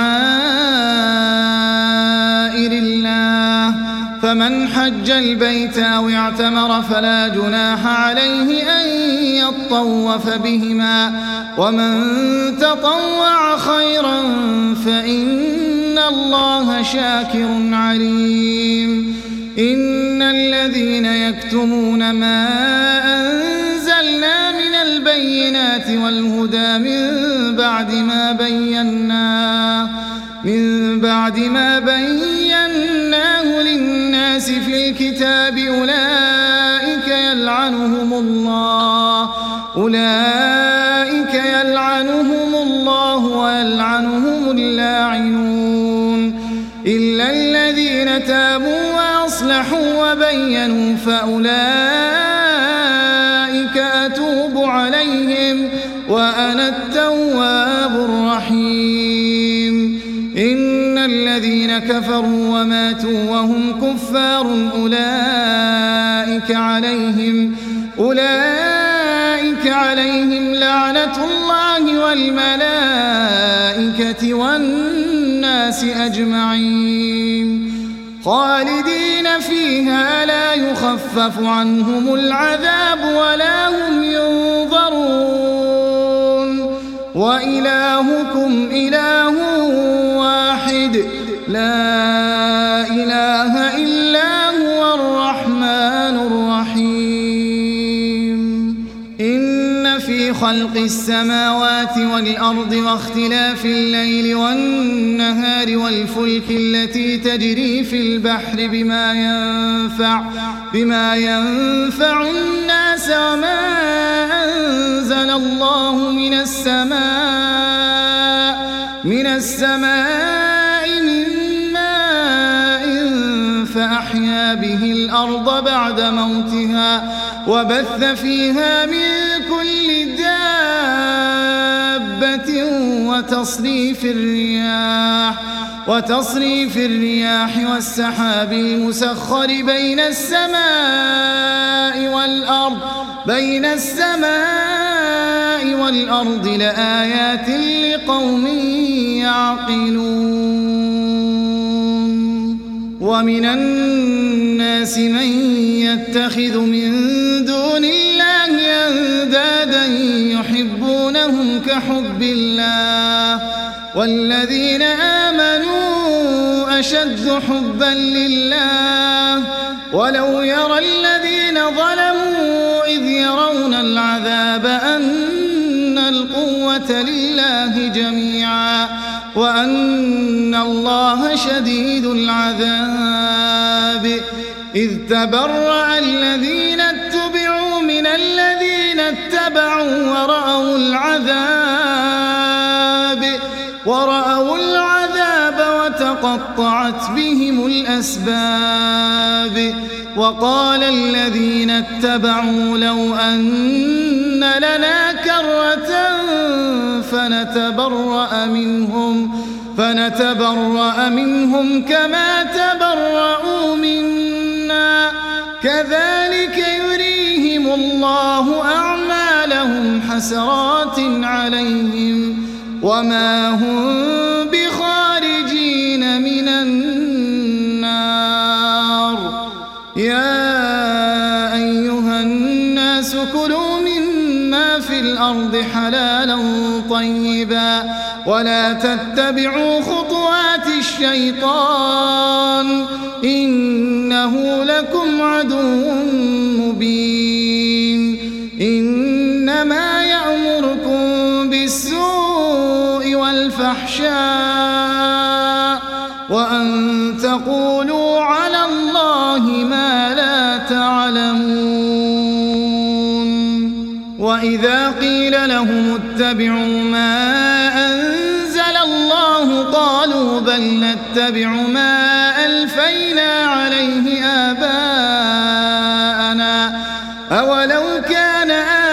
شعائر الله فمن حج البيت أو اعتمر فلا جناح عليه أن يطوف بهما ومن تطوع خيرا فإن الله شاكر عليم إن الذين يكتمون ما أنزلنا من البينات والهدى من بعد ما بيناه من بعد ما بيناه للناس في الكتاب أولئك يلعنهم الله أولئك يلعنهم الله ويلعنهم اللاعنون إلا الذين تابوا وأصلحوا وبينوا فأولئك أتوب عليهم وأنا التواب الرحيم إن الذين كفروا وماتوا وهم كفار أولئك عليهم أولئك عليهم لعنة الله والملائكة والناس أجمعين خالدين فيها لا يخفف عنهم العذاب ولا هم ينظرون وإلهكم إله واحد لا إله إلا هو الرحمن الرحيم إن في خلق السماوات والأرض واختلاف الليل والنهار والفلك التي تجري في البحر بما ينفع بما ينفع الناس وما أنزل الله من السماء من السماء من ماء فأحيا به الأرض بعد موتها وبث فيها من كل دابة وتصريف الرياح وتصريف الرياح والسحاب المسخر بين السماء والأرض بين السماء والأرض لآيات لقوم يعقلون ومن الناس من يتخذ من دون الله أندادا يحبونهم كحب الله والذين آمنوا أشد حبا لله ولو يرى الذين ظلموا إذ يرون العذاب أن القوة لله جميعا وأن الله شديد العذاب إذ تبرأ الذين اتبعوا من الذين اتبعوا ورأوا العذاب ورأوا العذاب وتقطعت بهم الأسباب وقال الذين اتبعوا لو أن لنا كرة فنتبرأ منهم فنتبرأ منهم كما تبرأوا منا كذلك يريهم الله أعمالهم حسرات عليهم وما هم بخارجين من النار يا أيها الناس كلوا مما في الأرض حلالا طيبا ولا تتبعوا خطوات الشيطان إنه لكم عدو مبين إنما يأمركم بالسوء والفحشاء وأن تقولوا على الله ما لا تعلمون وإذا قيل لهم اتبعوا ما أنزل الله قالوا بل نتبع ما ألفينا عليه آباءنا أولو كان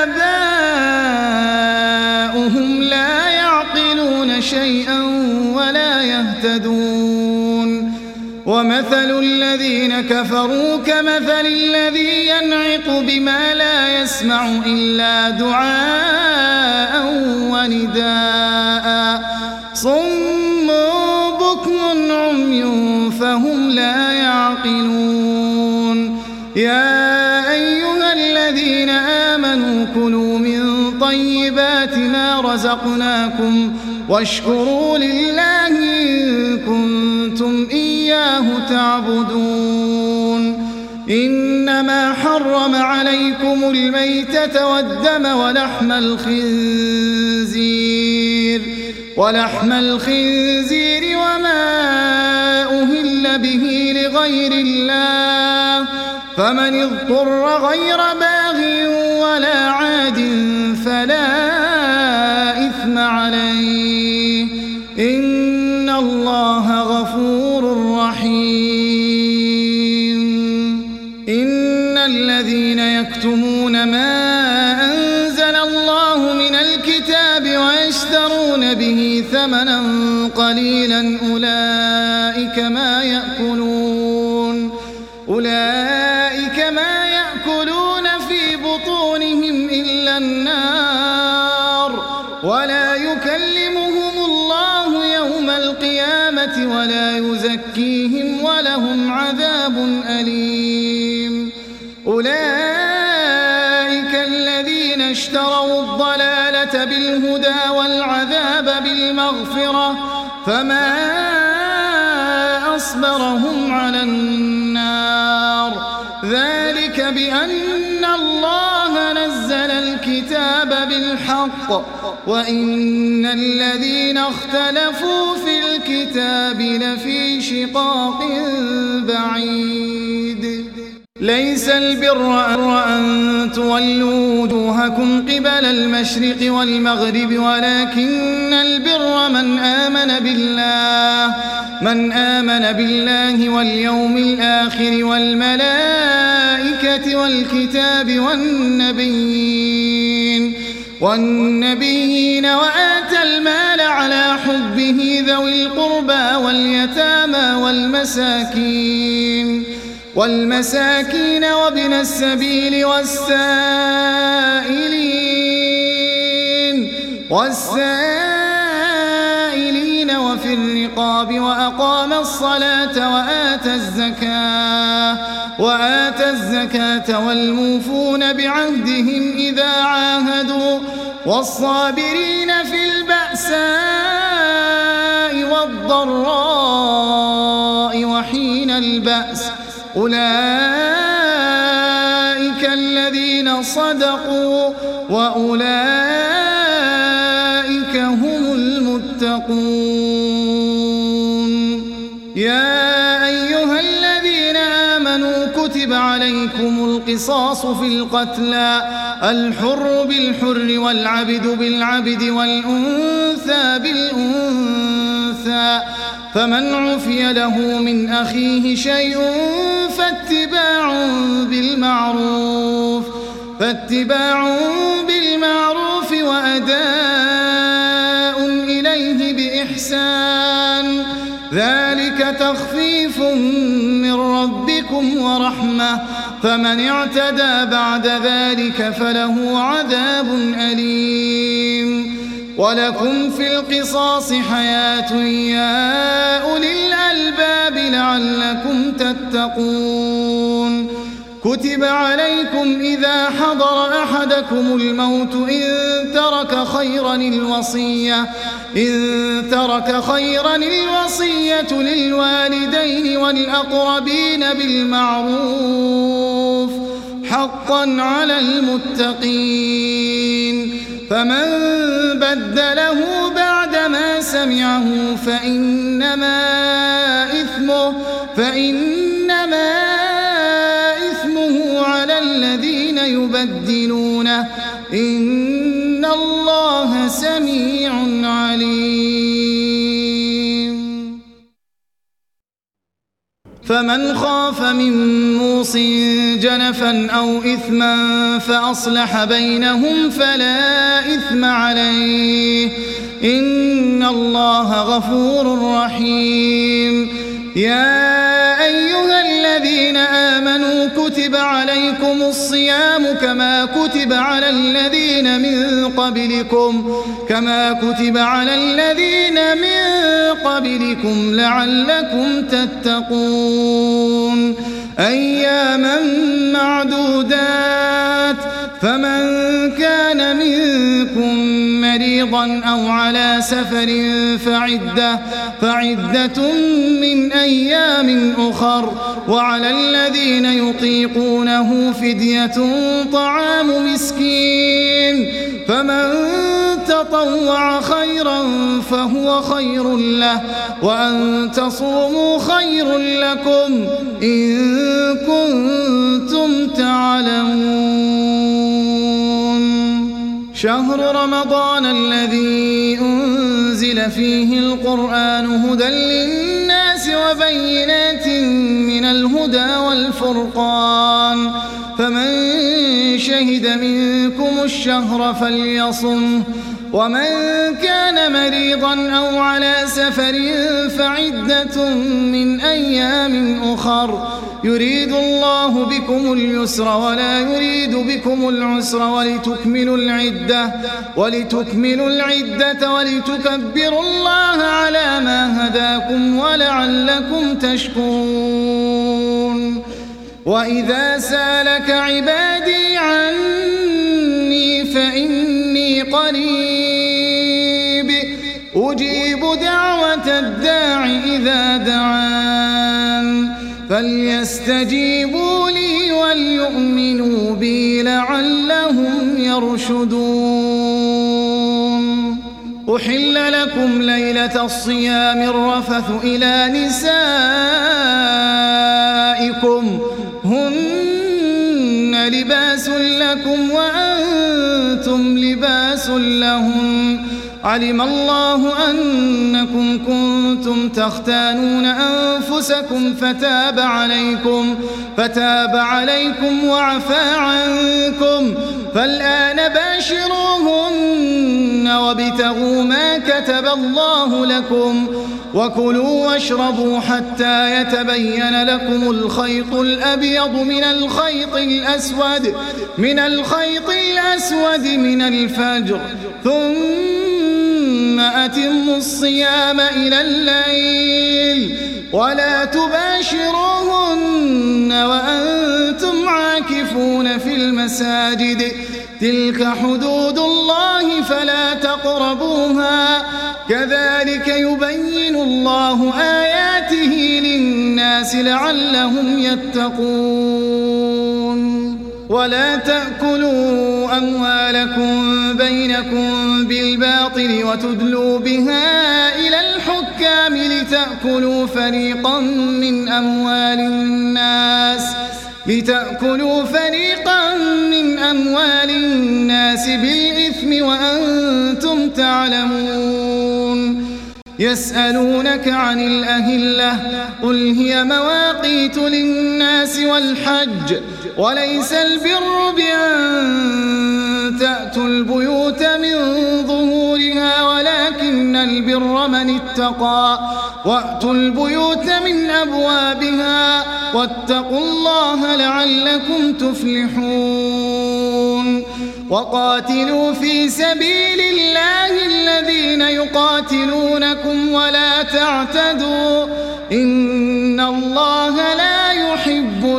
آباؤهم لا يعقلون شيئا ولا يهتدون ومثل الذين كفروا كمثل الذي ينعق بما لا يسمع إلا دعاء ونداء صم بكم عمي فهم لا يعقلون يا أيها الذين آمنوا كلوا من طيبات ما رزقناكم واشكروا لله إن كنتم إياه تعبدون إنما حرم عليكم الميتة والدم ولحم الخنزير ولحم الخنزير وما أهل به لغير الله فمن اضطر غير باغ ولا عاد فلا إثم عليه إن الله غفور رحيم إن الذين يكتمون ما أنزل الله من الكتاب ويشترون به ثمنا قليلا أولئك ما يأكلون أولئك ما يأكلون في بطونهم إلا النار ولا يكلمهم الله يوم القيامة ولا يزكيهم ولهم عذاب أليم أولئك الذين اشتروا الضلالة بالهدى والعذاب بالمغفرة فما أصبرهم على النار ذلك بأن الله نزل الكتاب بالحق وإن الذين اختلفوا في الكتاب لفي شقاق بعيد ليس البر أن تولوا وجوهكم قبل المشرق والمغرب ولكن البر من آمن بالله من آمن بالله واليوم الآخر والملائكة والكتاب والنبيين والنبيين وآتى المال على حبه ذوي القربى واليتامى والمساكين والمساكين وابن السبيل والسائلين والسائلين وفي الرقاب وأقام الصلاة وآتى الزكاة وآتى الزكاة والموفون بعهدهم إذا عاهدوا والصابرين في البأساء والضراء وحين البأس أولئك الذين صدقوا وأولئك هم المتقون يا أيها الذين آمنوا كتب عليكم القصاص في القتلى الحر بالحر والعبد بالعبد والأنثى بالأنثى فمن عفي له من أخيه شيء فاتباع بالمعروف فاتباع بالمعروف وأداء إليه بإحسان ذلك تخفيف من ربكم ورحمة فمن اعتدى بعد ذلك فله عذاب أليم ولكم في القصاص حياة يا أولي الألباب لعلكم تتقون كتب عليكم إذا حضر أحدكم الموت إن ترك خيرا الوصية إن ترك خيرا الوصية للوالدين والأقربين بالمعروف حقا على المتقين فمن بدله بعدما سمعه فإنما إثمه فإنما إثمه على الذين يبدلونه إن فمن خاف من موص جنفا أو إثما فأصلح بينهم فلا إثم عليه إن الله غفور رحيم. يا أيها الذين آمنوا كتب عليكم الصيام كما كتب على الذين من قبلكم كما كتب على الذين من قبلكم لعلكم تتقون أياما معدودات فمن كان منكم مريضا أو على سفر فعدة, فعدة من أيام أخر وعلى الذين يطيقونه فدية طعام مسكين فمن تطوع خيرا فهو خير له وأن تصوموا خير لكم إن كنتم تعلمون. شهر رمضان الذي أنزل فيه القرآن هدى للناس وبينات من الهدى والفرقان فمن شهد منكم الشهر فليصمه ومن كان مريضا أو على سفر فعدة من أيام أخر يريد الله بكم اليسر ولا يريد بكم العسر ولتكملوا العدة ولتكملوا العدة ولتكبروا الله على ما هداكم ولعلكم تشكرون. وإذا سالك عبادي عني فإني قريب أجيب دعوة الداع إذا دعان فليستجيبوا لي وليؤمنوا بي لعلهم يرشدون. أحل لكم ليلة الصيام الرفث إلى نسائكم هن لباس لكم وأنتم لباس لهم علم الله أنكم كنتم تختانون أنفسكم فتاب عليكم فتاب عليكم وعفى عنكم فالآن باشروهن وابتغوا ما كتب الله لكم وكلوا واشربوا حتى يتبين لكم الخيط الأبيض من الخيط الأسود من الخيط الأسود من الفجر ثم أتموا الصيام إلى الليل ولا تباشروهن وأنتم عاكفون في المساجد تلك حدود الله فلا تقربوها كذلك يبين الله آياته للناس لعلهم يتقون. ولا تأكلوا أموالكم بينكم بالباطل وتدلوا بها إلى الحكام لتأكلوا فريقا من أموال الناس لتأكلوا فريقا من أموال الناس بالإثم وأنتم تعلمون. يسألونك عن الأهلة قل هي مواقيت للناس والحج وليس البر بأن تأتوا البيوت من ظهورها ولكن البر من اتقى وأتوا البيوت من أبوابها واتقوا الله لعلكم تفلحون. وقاتلوا في سبيل الله الذين يقاتلونكم ولا تعتدوا إن الله لا يحب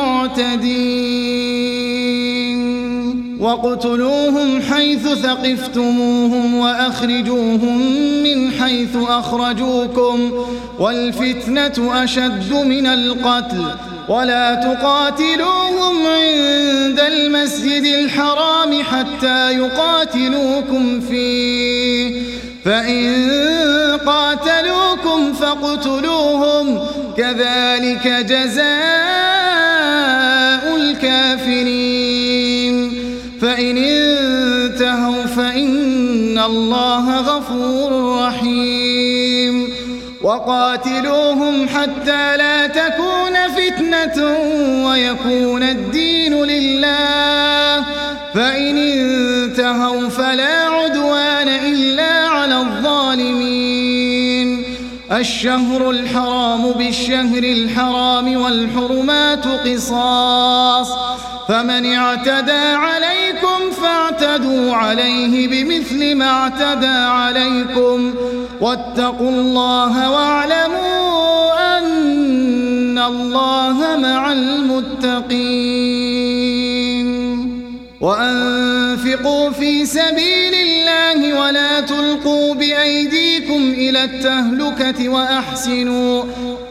المعتدين. واقتلوهم حيث ثقفتموهم وأخرجوهم من حيث أخرجوكم والفتنة أشد من القتل ولا تقاتلوهم عند المسجد الحرام حتى يقاتلوكم فيه فإن قاتلوكم فاقتلوهم كذلك جزاء الكافرين. فإن انتهوا فإن الله غفور رحيم. وقاتلوهم حتى لا تكون فتنة ويكون الدين لله، فإن انتهوا فلا عدوان إلا على الظالمين. الشهر الحرام بالشهر الحرام والحرمات قصاص، فمن اعتدى عليكم فاعتدوا عليه بمثل ما اعتدى عليكم، واتقوا الله واعلموا أن الله مع المتقين. وأنفقوا في سبيل الله ولا تلقوا بأيديكم إلى التهلكة وأحسنوا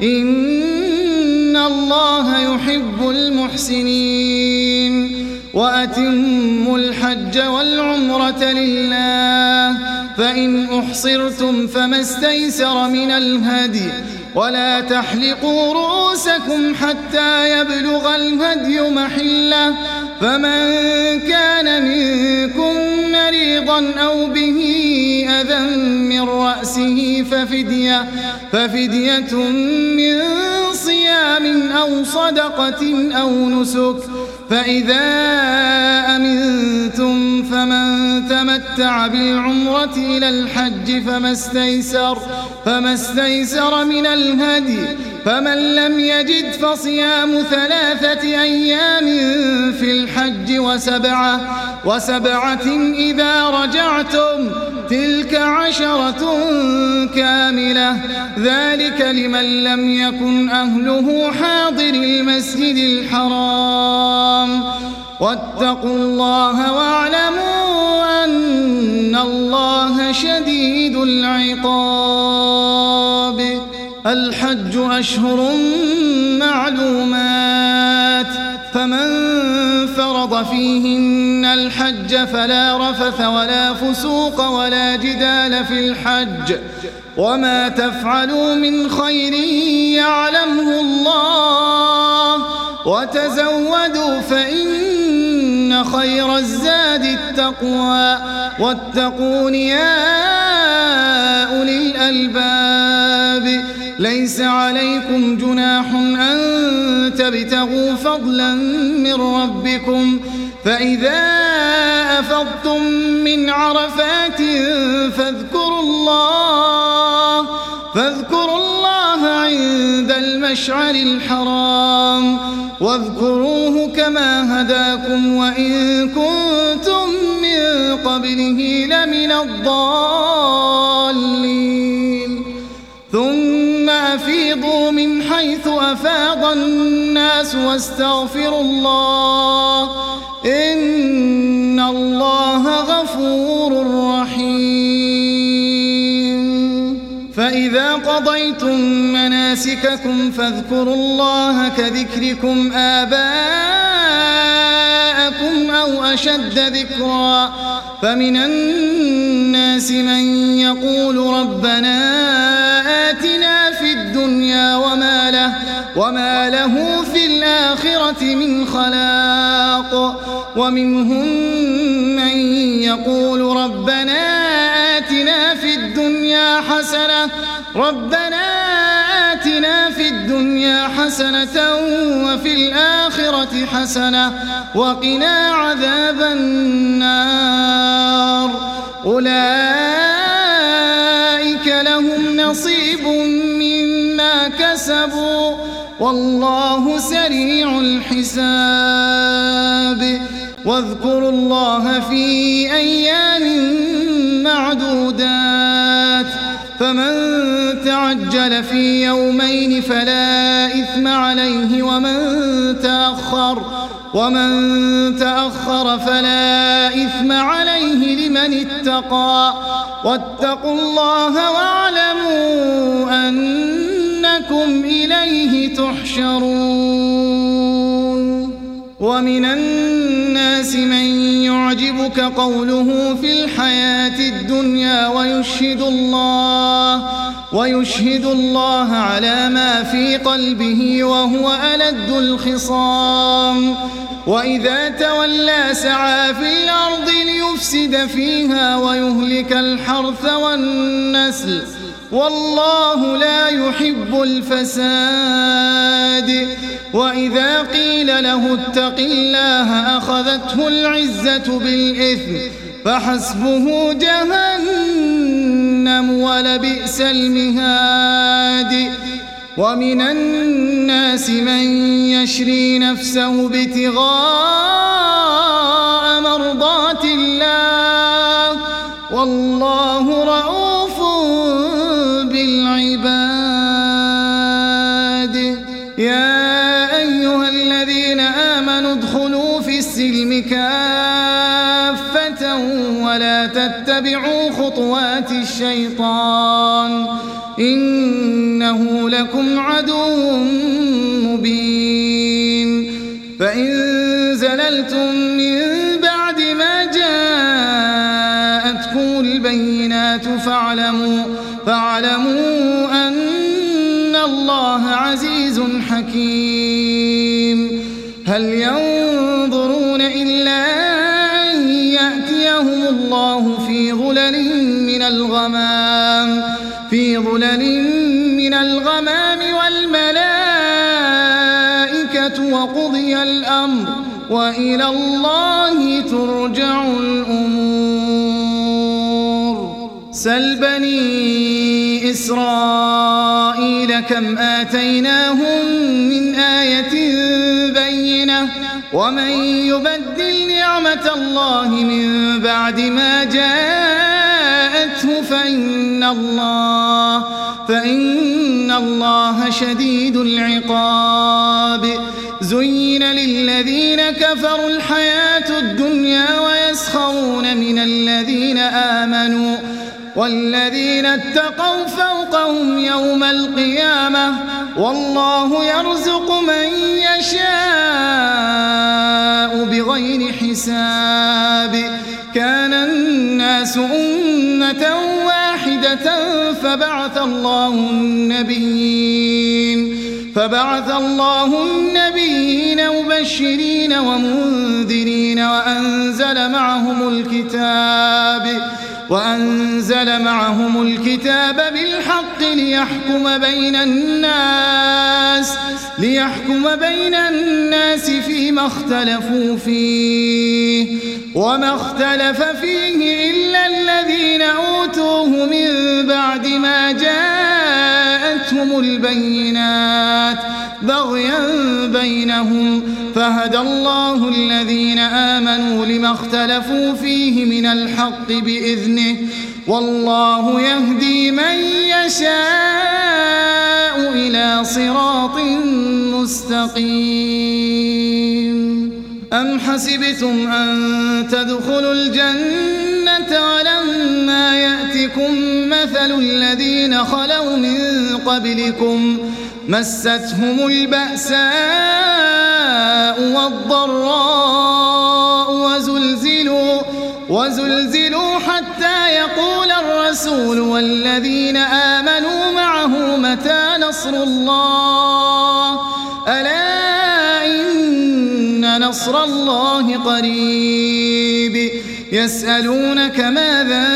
إن الله يحب المحسنين. وأتموا الحج والعمرة لله، فإن أحصرتم فما استيسر من الهدي، ولا تحلقوا رؤوسكم حتى يبلغ الهدي محله، فمن كان منكم مريضا أو به أذى من رأسه ففدية, ففدية من صيام أو صدقة أو نسك، فإذا أمنتم فمن تمتع بالعمرة إلى الحج فما استيسر, فما استيسر من الهدي، فمن لم يجد فصيام ثلاثة أيام في الحج وسبعة, وسبعة إذا رجعتم، تلك عشرة كاملة، ذلك لمن لم يكن أهله حاضر المسجد الحرام. واتقوا الله واعلموا أن الله شديد العقاب. الحج أشهر معلومات، فمن فرض فيهن الحج فلا رفث ولا فسوق ولا جدال في الحج، وما تفعلوا من خير يعلمه الله، وتزودوا فإن خير الزاد التقوى، واتقون يا أولي الألباب. ليس عليكم جناح أن تبتغوا فضلا من ربكم، فإذا أفضتم من عرفات فاذكروا الله فاذكروا الله عند المشعر الحرام، واذكروه كما هداكم وإن كنتم من قبله لمن الضالين. ثم أفيضوا من حيث أفاض الناس واستغفروا الله إن الله غفور رحيم. فإذا قضيتم مناسككم فاذكروا الله كذكركم آباءكم أو أشد ذكرا، فمن الناس من يقول ربنا آتنا في الدنيا وما له, وما له في الآخرة من خلاق، ومنهم من يقول ربنا آتنا في الدنيا حسنة ربنا آتنا في الدنيا حسنة وفي الآخرة حسنة وقنا عذاب النار. أولئك لهم نصيب مما كسبوا والله سريع الحساب. واذكروا الله في أيام معدودات، فمن تعجل في يومين فلا إثم عليه، ومن تأخر ومن تأخر فلا إثم عليه لمن اتقى. واتقوا الله واعلموا أنكم إليه تحشرون. ومن الناس من يعجبك قوله في الحياة الدنيا ويشهد الله ويشهد الله على ما في قلبه وهو ألد الخصام، وإذا تولى سعى في الأرض ليفسد فيها ويهلك الحرث والنسل والله لا يحب الفساد. وإذا قيل له اتق الله أخذته العزة بالإثم فحسبه جهنم ولبئس المهاد. ومن الناس من يشري نفسه ابتغاء مرضات الله والله رؤوف بالعباد. يا أيها الذين آمنوا ادخلوا في السلم كافة ولا تتبعوا خطوات الشيطان إنه لكم عدو مبين. فإن زللتم من بعد ما جاءتكم البينات فاعلموا, فاعلموا أن الله عزيز حكيم. هل ينظرون إلا أن يأتيهم الله في ظلل من الغمام في ظلل من الغمام والملائكة وقضي الأمر وإلى الله ترجع الأمور. سل بني إسرائيل كم آتيناهم من آية بينة ومن يبدل نعمة الله من بعد ما جاءته فإن الله فإن الله شديد العقاب. زين للذين كفروا الحياة الدنيا ويسخرون من الذين آمنوا والذين اتقوا فوقهم يوم القيامة والله يرزق من يشاء بغير حساب. كان الناس أمة واحدة فبعث الله النبيين فبعث الله النبيين مبشرين ومنذرين وأنزل معهم الكتاب وأنزل معهم الكتاب بالحق ليحكم بين الناس ليحكم بين الناس فيما اختلفوا فيه وما اختلف فيه إلا الذين أوتوه من بعد ما جاءتهم البينات بغيا بينهم فهدى الله الذين آمنوا لما اختلفوا فيه من الحق بإذنه والله يهدي من يشاء إلى صراط مستقيم. أم حسبتم أن تدخلوا الجنة ولما يأتكم مثل الذين خلوا من قبلكم مستهم البأساء والضراء وزلزلوا, وزلزلوا حتى يقول الرسول والذين آمنوا معه متى نصر الله ألا إن نصر الله قريب. يسألونك ماذا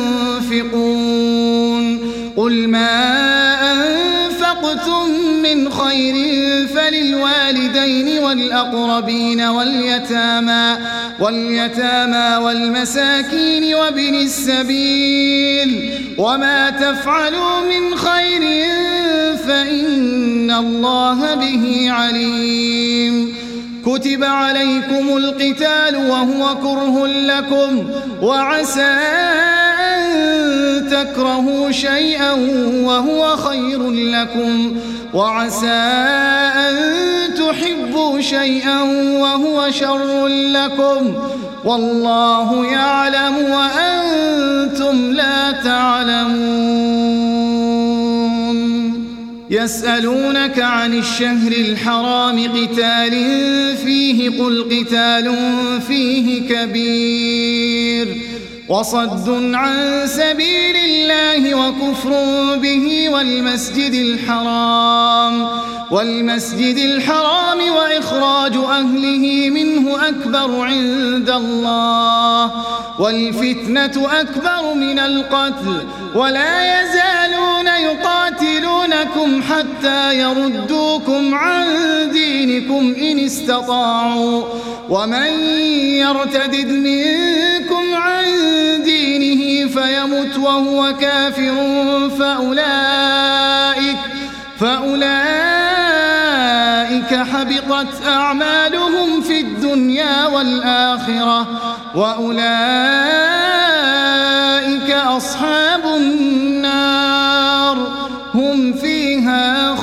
ينفقون قل ما أنفقتم من خير فللوالدين والأقربين واليتامى واليتامى والمساكين وابن السبيل وما تفعلوا من خير فإن الله به عليم. كتب عليكم القتال وهو كره لكم وعسى أن تكرهوا شيئا وهو خير لكم وعسى أن تحبوا شيئا وهو شر لكم والله يعلم وأنتم لا تعلمون. يسألونك عن الشهر الحرام قتال فيه قل قتال فيه كبير وصد عن سبيل الله وكفر به والمسجد الحرام والمسجد الحرام وإخراج أهله منه أكبر عند الله والفتنة أكبر من القتل ولا يزالون يقاتلونكم حتى يردوكم عن دينكم إن استطاعوا ومن يرتدد منكم عن دينه فيمت وهو كافر فأولئك, فأولئك حبطت أعمالهم في الدنيا والآخرة وأولئك أصحاب النار هم فيها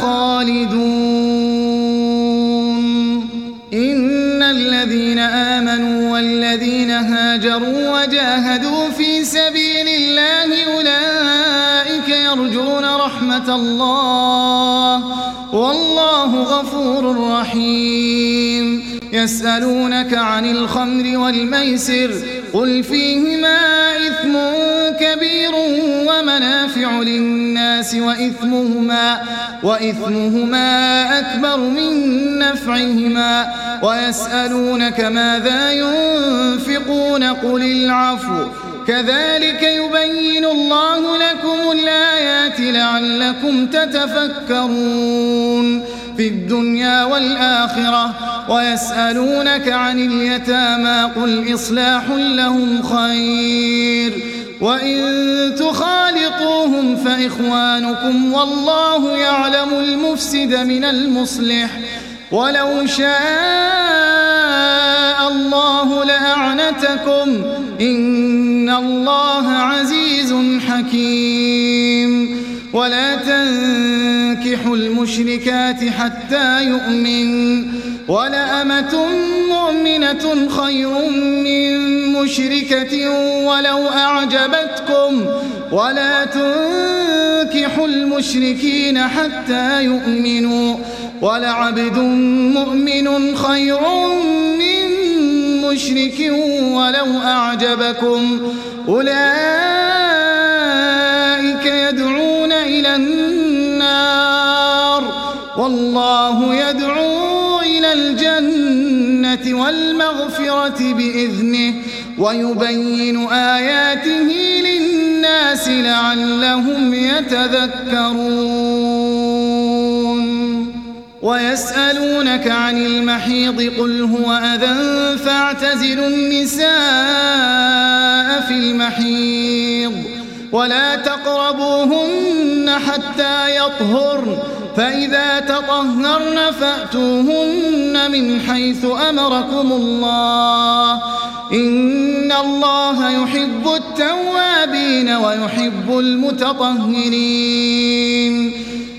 خالدون. إن الذين آمنوا والذين هاجروا وجاهدوا في سبيل الله أولئك يرجون رحمة الله والله غفور رحيم. يسألونك عن الخمر والميسر قل فيهما إثم كبير ومنافع للناس وإثمهما, وإثمهما أكبر من نفعهما ويسألونك ماذا ينفقون قل العفو كذلك يبين الله لكم الآيات لعلكم تتفكرون في الدنيا والآخرة. ويسألونك عن اليتامى قل إصلاح لهم خير وإن تخالطوهم فإخوانكم والله يعلم المفسد من المصلح ولو شاء الله لأعنتكم إن الله عزيز حكيم. ولا تنكحوا المشركات حتى يؤمن ولأمة مؤمنة خير من مشركة ولو أعجبتكم ولا تنكحوا المشركين حتى يؤمنوا ولعبد مؤمن خير من مشرك ولو أعجبكم أولئك يدعون إلى النار والله يدعو إلى الجنة والمغفرة بإذنه ويبين آياته للناس لعلهم يتذكرون. ويسألونك عن المحيض قل هو أذى فاعتزلوا النساء في المحيض ولا تقربوهن حتى يطهرن فإذا تطهرن فأتوهن من حيث أمركم الله إن الله يحب التوابين ويحب المتطهرين.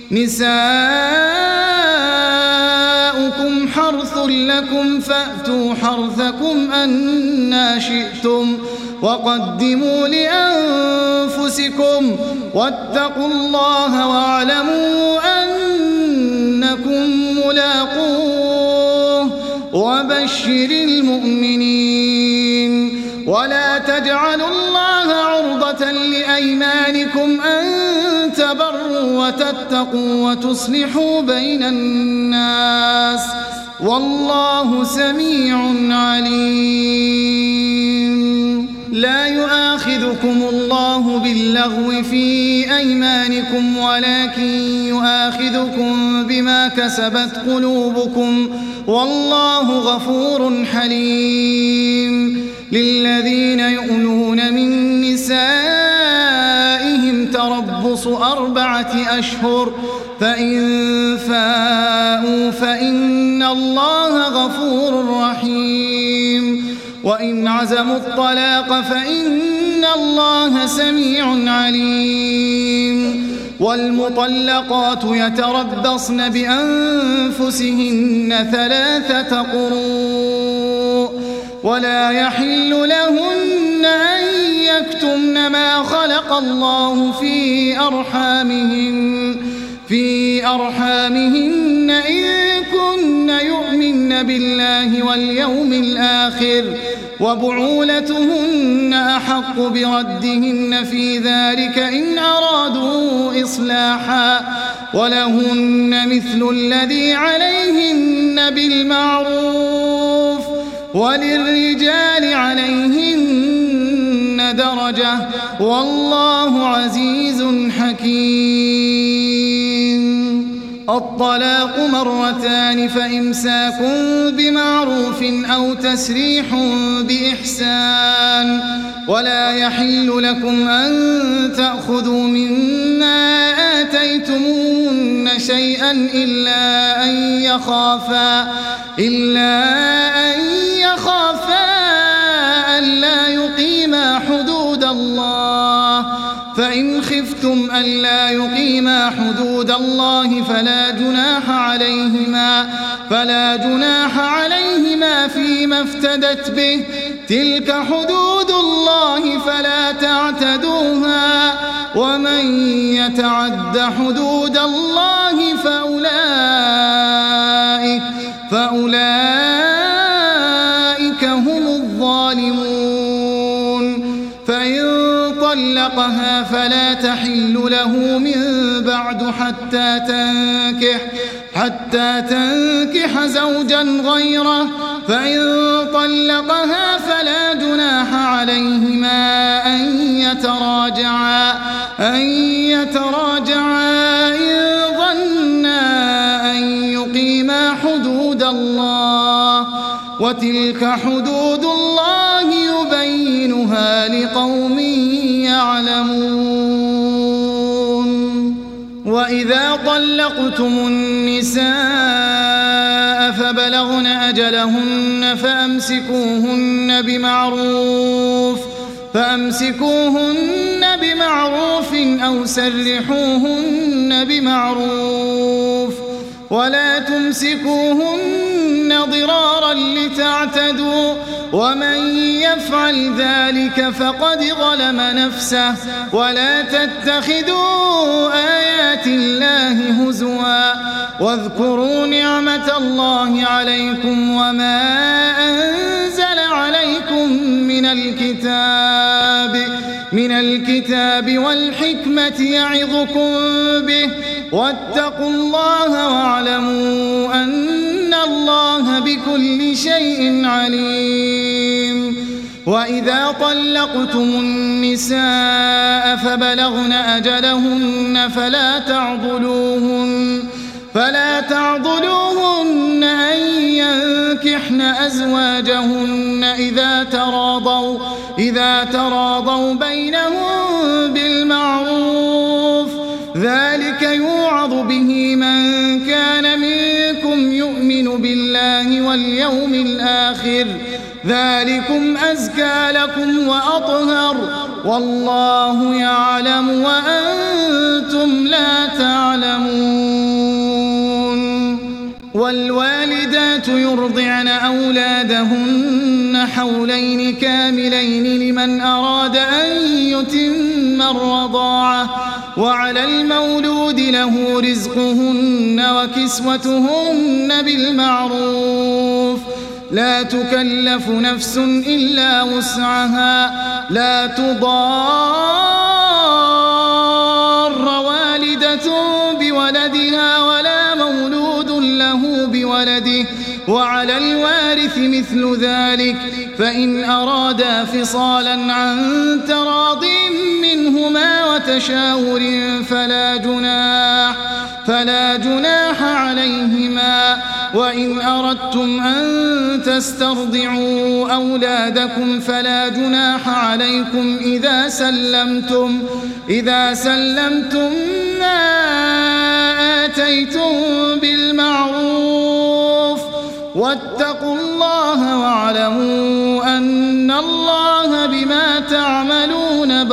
نساؤكم حرث لكم فأتوا حرثكم أنى شئتم وقدموا لأنفسكم واتقوا الله واعلموا أنكم ملاقوه وبشر المؤمنين. ولا تجعلوا الله عرضة لأيمانكم أن تبروا وتتقوا وتصلحوا بين الناس والله سميع عليم. لا يؤاخذكم الله باللغو في أيمانكم ولكن يؤاخذكم بما كسبت قلوبكم والله غفور حليم. للذين يؤلون من نسائهم تربص أربعة أشهر فإن فاءوا فإن الله غفور رحيم. وإن عزموا الطلاق فإن الله سميع عليم. والمطلقات يتربصن بأنفسهن ثلاثة قروء ولا يحل لهن أن يكتمن ما خلق الله في أرحامهن في أرحامهن إن كن يؤمن بالله واليوم الآخر وبعولتهن أحق بردهن في ذلك إن أرادوا إصلاحا ولهن مثل الذي عليهن بالمعروف وللرجال عليهن عليهن درجة والله عزيز حكيم. الطلاق مرتان فإمساك بمعروف أو تسريح بإحسان ولا يحل لكم أن تأخذوا مما آتيتموهن شيئا إلا أن يخافا إلا أن يخافا ألا يقيما حدود الله فإن خفتم ألا يقيما حدود الله فلا جناح عليهما فلا جناح عليهما فيما افتدت به تلك حدود الله فلا تعتدوها ومن يتعد حدود الله فأولئك فأولئك هم الظالمون فإن طلقها فلا تحل له من بعد حتى تنكح حتى تنكح زوجا غيره فإن طلقها فلا جناح عليهما أن يتراجعا أن يتراجعا إن ظنا أن يقيما حدود الله وتلك حدود الله يبينها لقوم يعلمون وإذا طلقتم النساء فبلغن أجلهن فأمسكوهن بمعروف فأمسكوهن بمعروف أو سرحوهن بمعروف ولا تمسكوهن ضرارا لتعتدوا ومن يفعل ذلك فقد ظلم نفسه ولا تتخذوا آيات الله هزوا واذكروا نعمة الله عليكم وما أنزل عليكم من الكتاب من الكتاب والحكمة يعظكم به واتقوا الله واعلموا أن الله بكل شيء عليم وإذا طلقتم النساء فبلغن أجلهن فلا تعضلوهن فلا تعضلوهن أن ينكحن أزواجهن إذا تراضوا إذا تراضوا بينهم بالمعروف ذلك يوعظ به من كان منكم يؤمن بالله واليوم الآخر ذلكم أزكى لكم وأطهر والله يعلم وأنتم لا تعلمون والوالدات يرضعن أولادهن حولين كاملين لمن أراد أن يتم الرضاعة وعلى المولود له رزقهن وكسوتهن بالمعروف لا تكلف نفس إلا وسعها لا تضار والدة بولدها ولا مولود له بولده وعلى الوارث مثل ذلك فإن أرادا فصالا عن تراض منهما وتشاور فلا جناح فلا جناح عليهما وإن أردتم أن تسترضعوا أولادكم فلا جناح عليكم إذا سلمتم إذا سلمتم ما آتيتم بالمعروف واتقوا الله واعلموا أن الله بما تعملون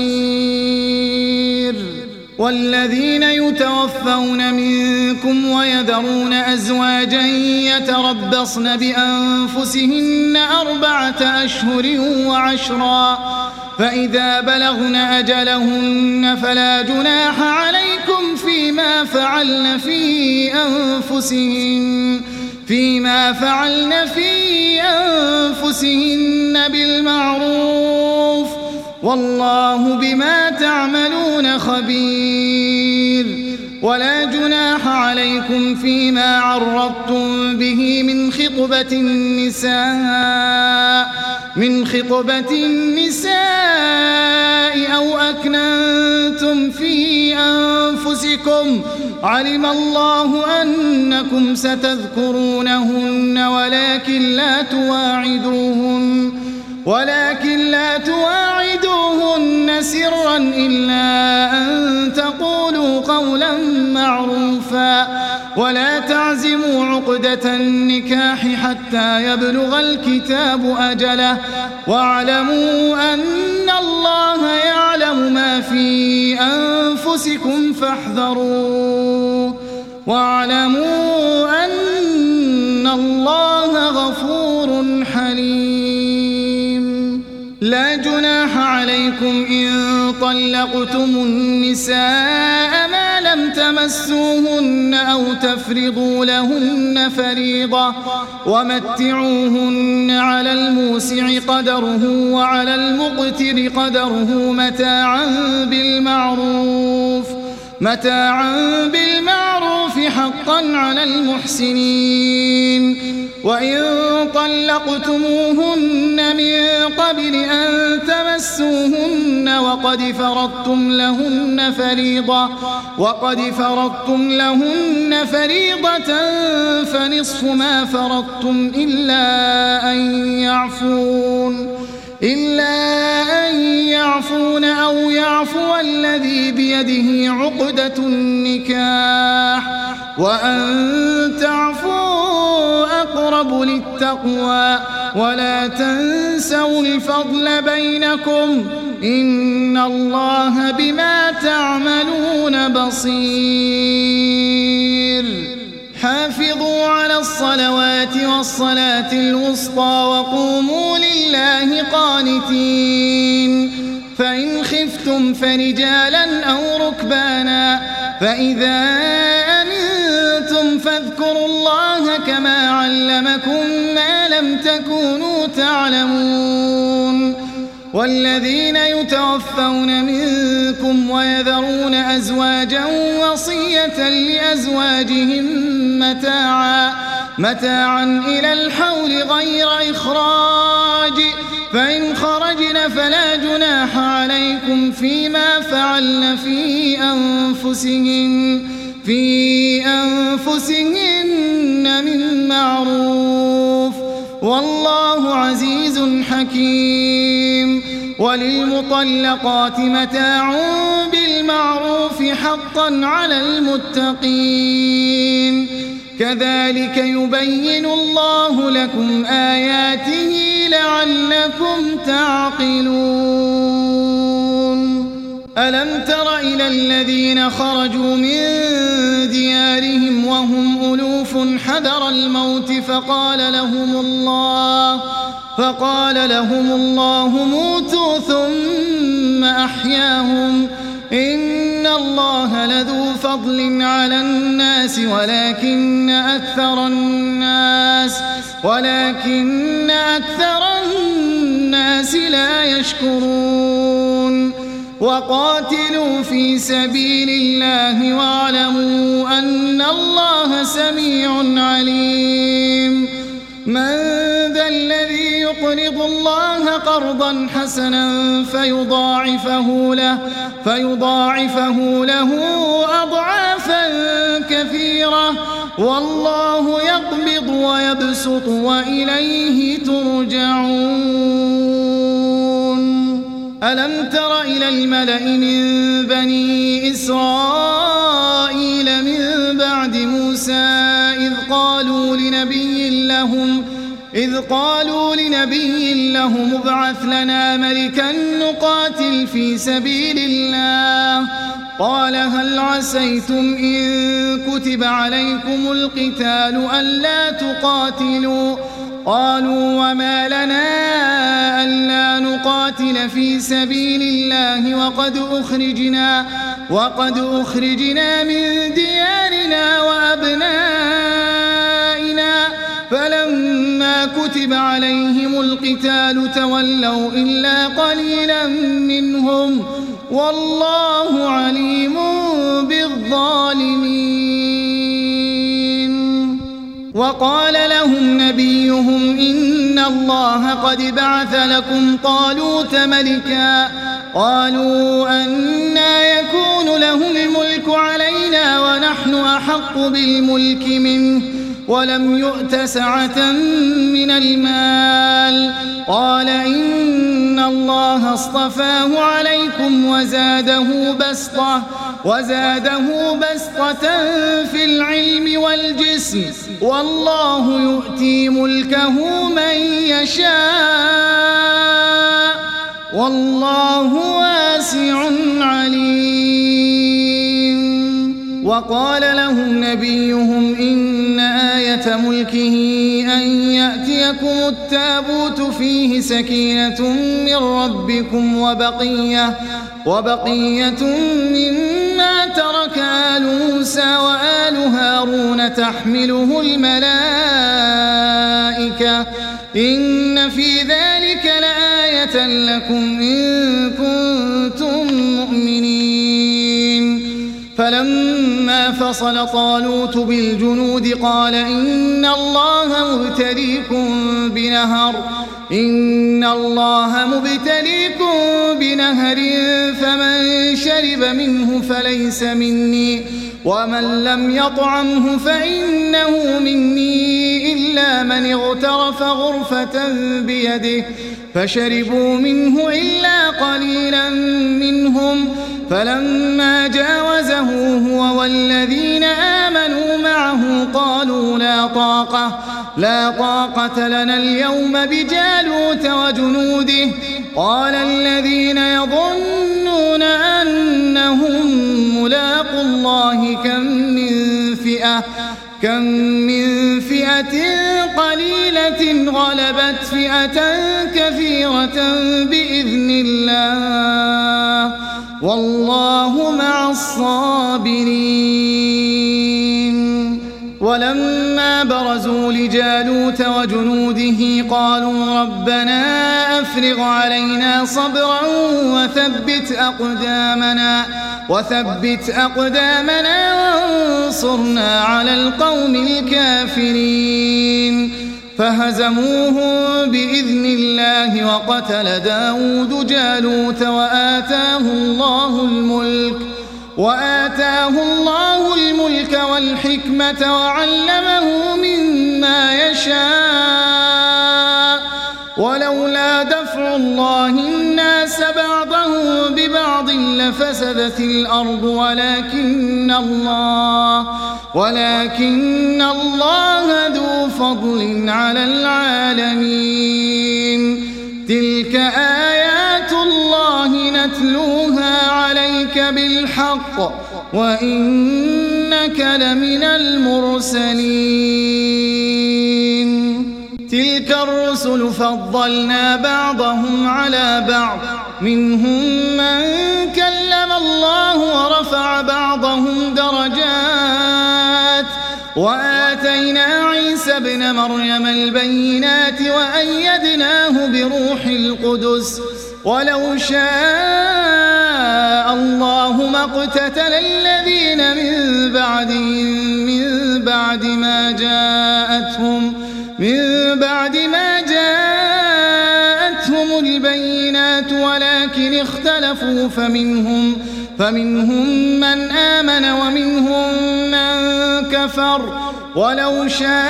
بصير والذين يتوفون منكم ويذرون أزواجا يتربصن بأنفسهن أربعة أشهر وعشرا فإذا بلغن أجلهن فلا جناح عليكم فيما فعلن في أنفسهن فيما فعلن في أنفسهن بالمعروف والله بما تعملون خبير ولا جناح عليكم فيما عرضتم به من خطبة النساء من خطبة النساء أو أكننتم في أنفسكم علم الله أنكم ستذكرونهن ولكن لا تواعدوهن ولكن لا تواعدوهن سرا إلا أن تقولوا قولا معروفا ولا تعزموا عقدة النكاح حتى يبلغ الكتاب أجله واعلموا أن الله يعلم ما في أنفسكم فاحذروه واعلموا أن الله غفور حليم. لا جناح عليكم إن طلقتم النساء ما لم تمسوهن أو تفرضوا لهن فريضة ومتعوهن على الموسع قدره وعلى المقتر قدره متاعا بالمعروف متاعا بالمعروف حقا على المحسنين. وإن طلقتموهن من قبل أن تمسوهن وقد فرضتم لهن فريضة وقد فرضتم لهن فريضة فنصف ما فرضتم إلا أن يعفون إلا أن يعفون أو يعفو الذي بيده عقدة النكاح وأن تعفوا أقرب للتقوى ولا تنسوا الفضل بينكم إن الله بما تعملون بصير. حافظوا على الصلوات والصلاة الوسطى وقوموا لله قانتين. فإن خفتم فرجالا أو ركبانا فإذا أمنتم فاذكروا الله كما علمكم ما لم تكونوا تعلمون. والذين يتوفون منكم ويذرون أزواجا وصية لأزواجهم متاعا متاعا إلى الحول غير إخراج فإن خرجن فلا جناح عليكم فيما فعلن في أنفسهن في أنفسهن من معروف والله عزيز حكيم. وللمطلقات متاع بالمعروف حقا على المتقين. كذلك يبين الله لكم آياته لعلكم تعقلون. ألم تر إلى الذين خرجوا من ديارهم وهم ألوف حذر الموت فقال لهم الله فقال لهم الله موتوا ثم أحياهم إن الله لذو فضل على الناس ولكن أكثر الناس ولكن أكثر الناس لا يشكرون. وقاتلوا في سبيل الله واعلموا أن الله سميع عليم. من ذا الذي يقرض الله قرضا حسنا فيضاعفه له فيضاعفه له أضعافا كثيرة والله يقبض ويبسط وإليه ترجعون. ألم تر إلى الملأ من بني إسرائيل من بعد موسى إذ قالوا لنبي لهم إذ قالوا لنبي لهم ابعث لنا ملكا نقاتل في سبيل الله قال هل عسيتم إن كتب عليكم القتال ألا تقاتلوا قالوا وما لنا ألا نقاتل في سبيل الله وقد أخرجنا وقد أخرجنا من ديارنا وأبنائنا فلما كتب عليهم القتال تولوا إلا قليلا منهم والله عليم بالظالمين. وقال لهم نبيهم إن الله قد بعث لكم طالوت ملكا قالوا أنى يكون له الملك علينا ونحن أحق بالملك منه ولم يؤت سعة من المال قال إن الله اصطفاه عليكم وزاده بسطة وزاده بسطة في العلم والجسم والله يؤتي ملكه من يشاء والله واسع عليم. وقال لهم نبيهم إن آية ملكه أن يأتيكم التابوت فيه سكينة من ربكم وبقية, وبقية مما ترك آل موسى وآل هارون تحمله الملائكة إن في ذلك لآية لكم إن كنتم مؤمنين. فلما فصل طالوت بالجنود قال إن الله مبتليكم بنهر إن الله مبتليكم بنهر فمن شرب منه فليس مني ومن لم يطعمه فإنه مني إلا من اغترف غرفة بيده فشربوا منه إلا قليلا منهم فلما جاوزه هو والذين آمنوا معه قالوا لا طاقة لا طاقة لنا اليوم بجالوت وجنوده قال الذين يظنون أنهم ملاقوا الله كم من فئة كم من فئة قليلة غلبت فئة كثيرة بإذن الله والله مع الصابرين. ولما برزوا لجالوت وجنوده قالوا ربنا أفرغ علينا صبرا وثبت أقدامنا وثبت أقدامنا وانصرنا على القوم الكافرين. فهزموهم بإذن الله وقتل داود جالوت وآتاه الله الملك وآتاه الله الملك والحكمة وعلمه مما يشاء ولولا دفع الله الناس بعضهم ببعض لفسدت الأرض ولكن الله ولكن الله ذو فضل على العالمين. تلك آيات الله نتلوها عليك بالحق وإنك لمن المرسلين. تلك الرسل فضلنا بعضهم على بعض منهم من كلم الله ورفع بعضهم درجات وآتينا عيسى ابن مريم البينات وأيدناه بروح القدس ولو شاء الله ما اقتتل الذين من بعدهم من بعد ما جاءتهم من بعد ما جاءتهم البينات ولكن اختلفوا فمنهم فمنهم من آمن ومنهم من كفر ولو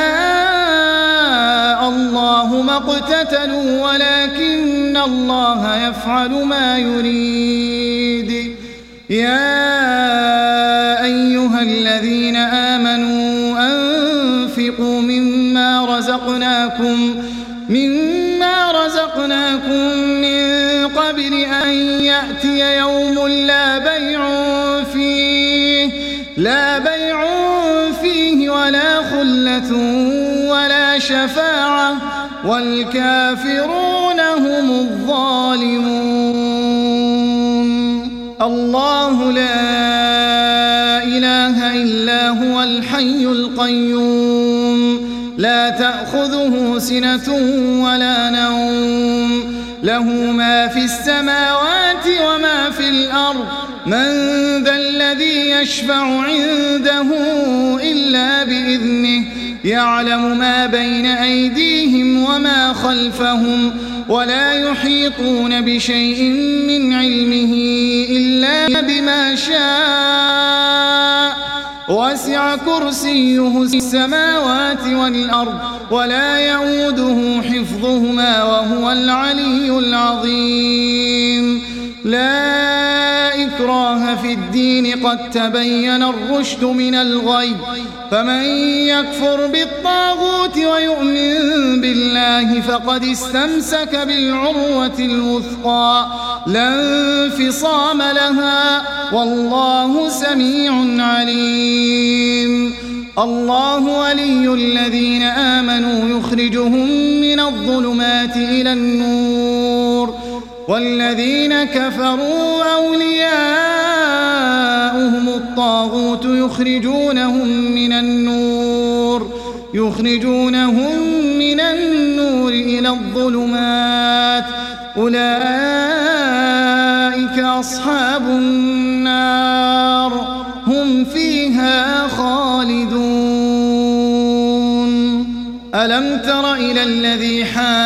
شاء الله ما اقتتلوا ولكن الله يفعل ما يريد. يا أيها الذين آمنوا أنفقوا مما رزقناكم مما رزقناكم من قبل أن يأتي يوم لا بيع فيه لا بيع فيه ولا خلة ولا شفاعة والكافرون هم الظالمون. الله لا إله إلا هو الحي القيوم لا تأخذه سنة ولا نوم له ما في السماوات وما في الأرض من ذا الذي يشفع عنده إلا بإذنه يعلم ما بين أيديهم وما خلفهم ولا يحيطون بشيء من علمه إلا بما شاء وسع كرسيه السماوات والأرض ولا يؤوده حفظهما وهو العلي العظيم. لا إكراه في الدين قد تبين الرشد من الغي فمن يكفر بالطاغوت ويؤمن بالله فقد استمسك بالعروة الوثقى لا انفصام لها والله سميع عليم. الله ولي الذين آمنوا يخرجهم من الظلمات إلى النور والذين كفروا أولياؤهم الطاغوت يخرجونهم من النور يخرجونهم من النور إلى الظلمات أولئك أصحاب النار هم فيها خالدون. ألم تر إلى الذي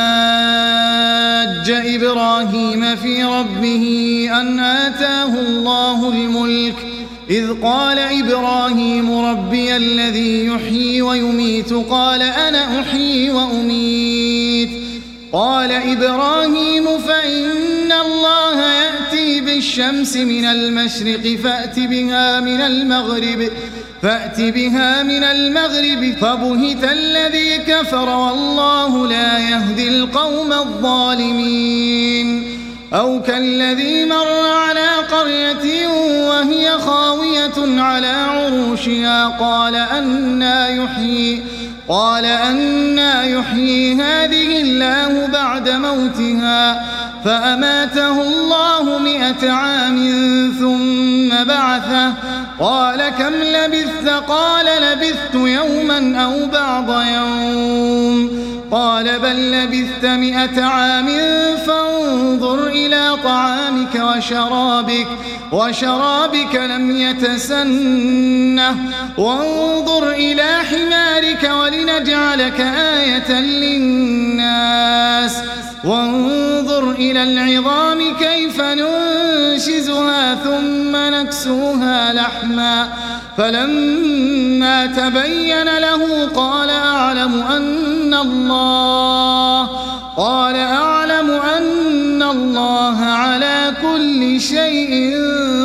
حاج إبراهيم في ربه أن آتاه الله الملك إذ قال إبراهيم ربي الذي يحيي ويميت قال أنا أحيي وأميت قال إبراهيم فإن الله يأتي بالشمس من المشرق فأت بها من المغرب فأت بها من المغرب فبهت الذي كفر والله لا يهدي القوم الظالمين. أو كالذي مر على قرية وهي خاوية على عروشها قال أنى يحيي قال أنى يحيي هذه الله بعد موتها فأماته الله مئة عام ثم بعثه قال كم لبثت قال لبثت يوما أو بعض يوم قال بل لبثت مئة عام فانظر إلى طعامك وشرابك وشرابك لم يتسنه وانظر إلى حمارك ولنجعلك آية للناس وانظر إلى العظام كيف ننشزها ثم نكسوها لحما فلما تبين له قال أعلم أن الله قال أعلم أن الله على كل شيء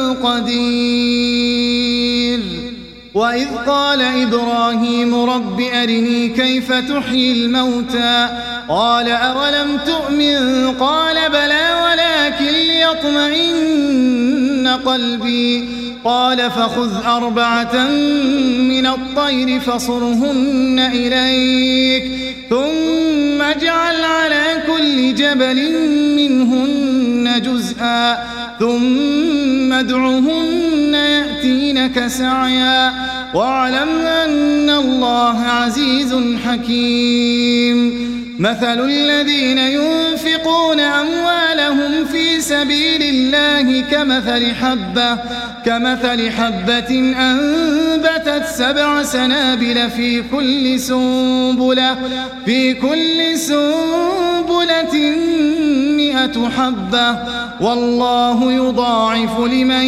قدير. وإذ قال إبراهيم رب أرني كيف تحيي الموتى قال أولم تؤمن قال بلى ولكن ليطمئن قلبي قال فخذ أربعة من الطير فصرهن إليك ثم اجعل على كل جبل منهن جزءا ثم ادعهن يأتينك سعيا واعلم أن الله عزيز حكيم. مثل الذين ينفقون أموالهم في سبيل الله كمثل حبة كمثل حبة أنبتت سبع سنابل في كل سنبلة في كل سنبلة مئة حبة والله يضاعف لمن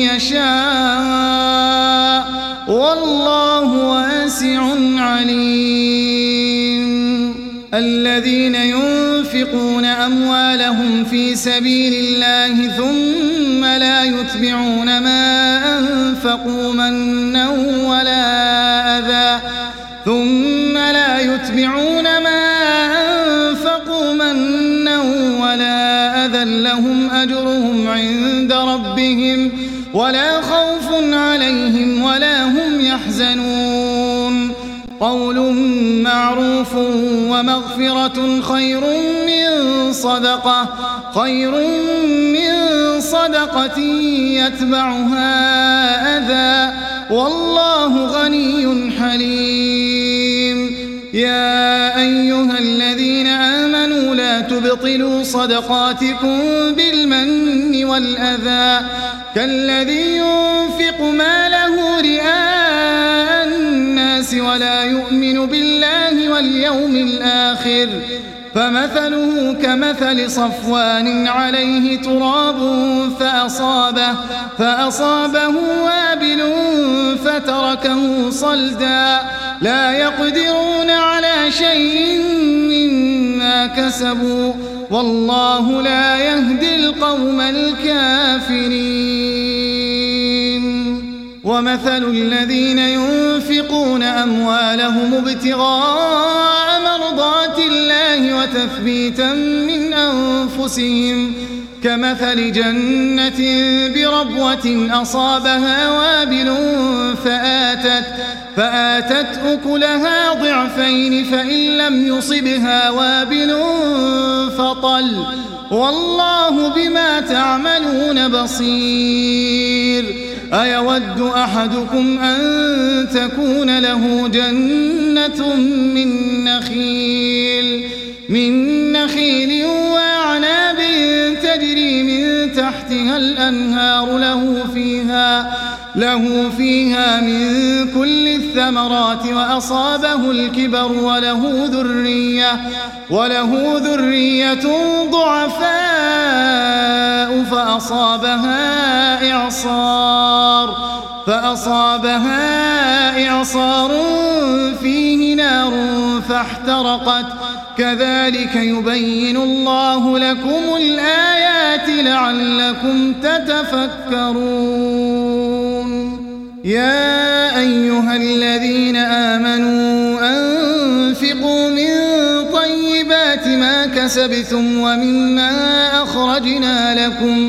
يشاء والله واسع عليم. الذين ينفقون أموالهم في سبيل الله ثم لا يتبعون ما أنفقوا منا ولا أذى ثم لا يتبعون ما أنفقوا منا ولا أذى لهم أجرهم عند ربهم ولا خوف عليهم ولا هم يحزنون. قول معروف ومغفرة خير من صدقة خير من صدقة يتبعها أذى والله غني حليم. يا أيها الذين آمنوا لا تبطلوا صدقاتكم بالمن والأذى كالذي ينفق ماله رئاء الناس ولا يؤمن بالله واليوم الآخر فمثله كمثل صفوان عليه تراب فأصابه, فأصابه وابل فتركه صلدا لا يقدرون على شيء مما كسبوا والله لا يهدي القوم الكافرين. ومثل الذين ينفقون أموالهم ابتغاء مرضات الله وتثبيتا من أنفسهم كمثل جنة بربوة أصابها وابل فآتت, فآتت أكلها ضعفين فإن لم يصبها وابل فطل والله بما تعملون بصير. أيود أحدكم أن تكون له جنة من نخيل, من نخيل وأعناب تجري من تحتها الأنهار له فيها, له فيها من كل الثمرات وأصابه الكبر وله ذرية, وله ذرية ضعفاء فأصابها إعصار, فأصابها إعصار فيه نار فاحترقت كذلك يبين الله لكم الآيات لعلكم تتفكرون. يا أيها الذين آمنوا أنفقوا من طيبات ما كسبتم ومما أخرجنا لكم,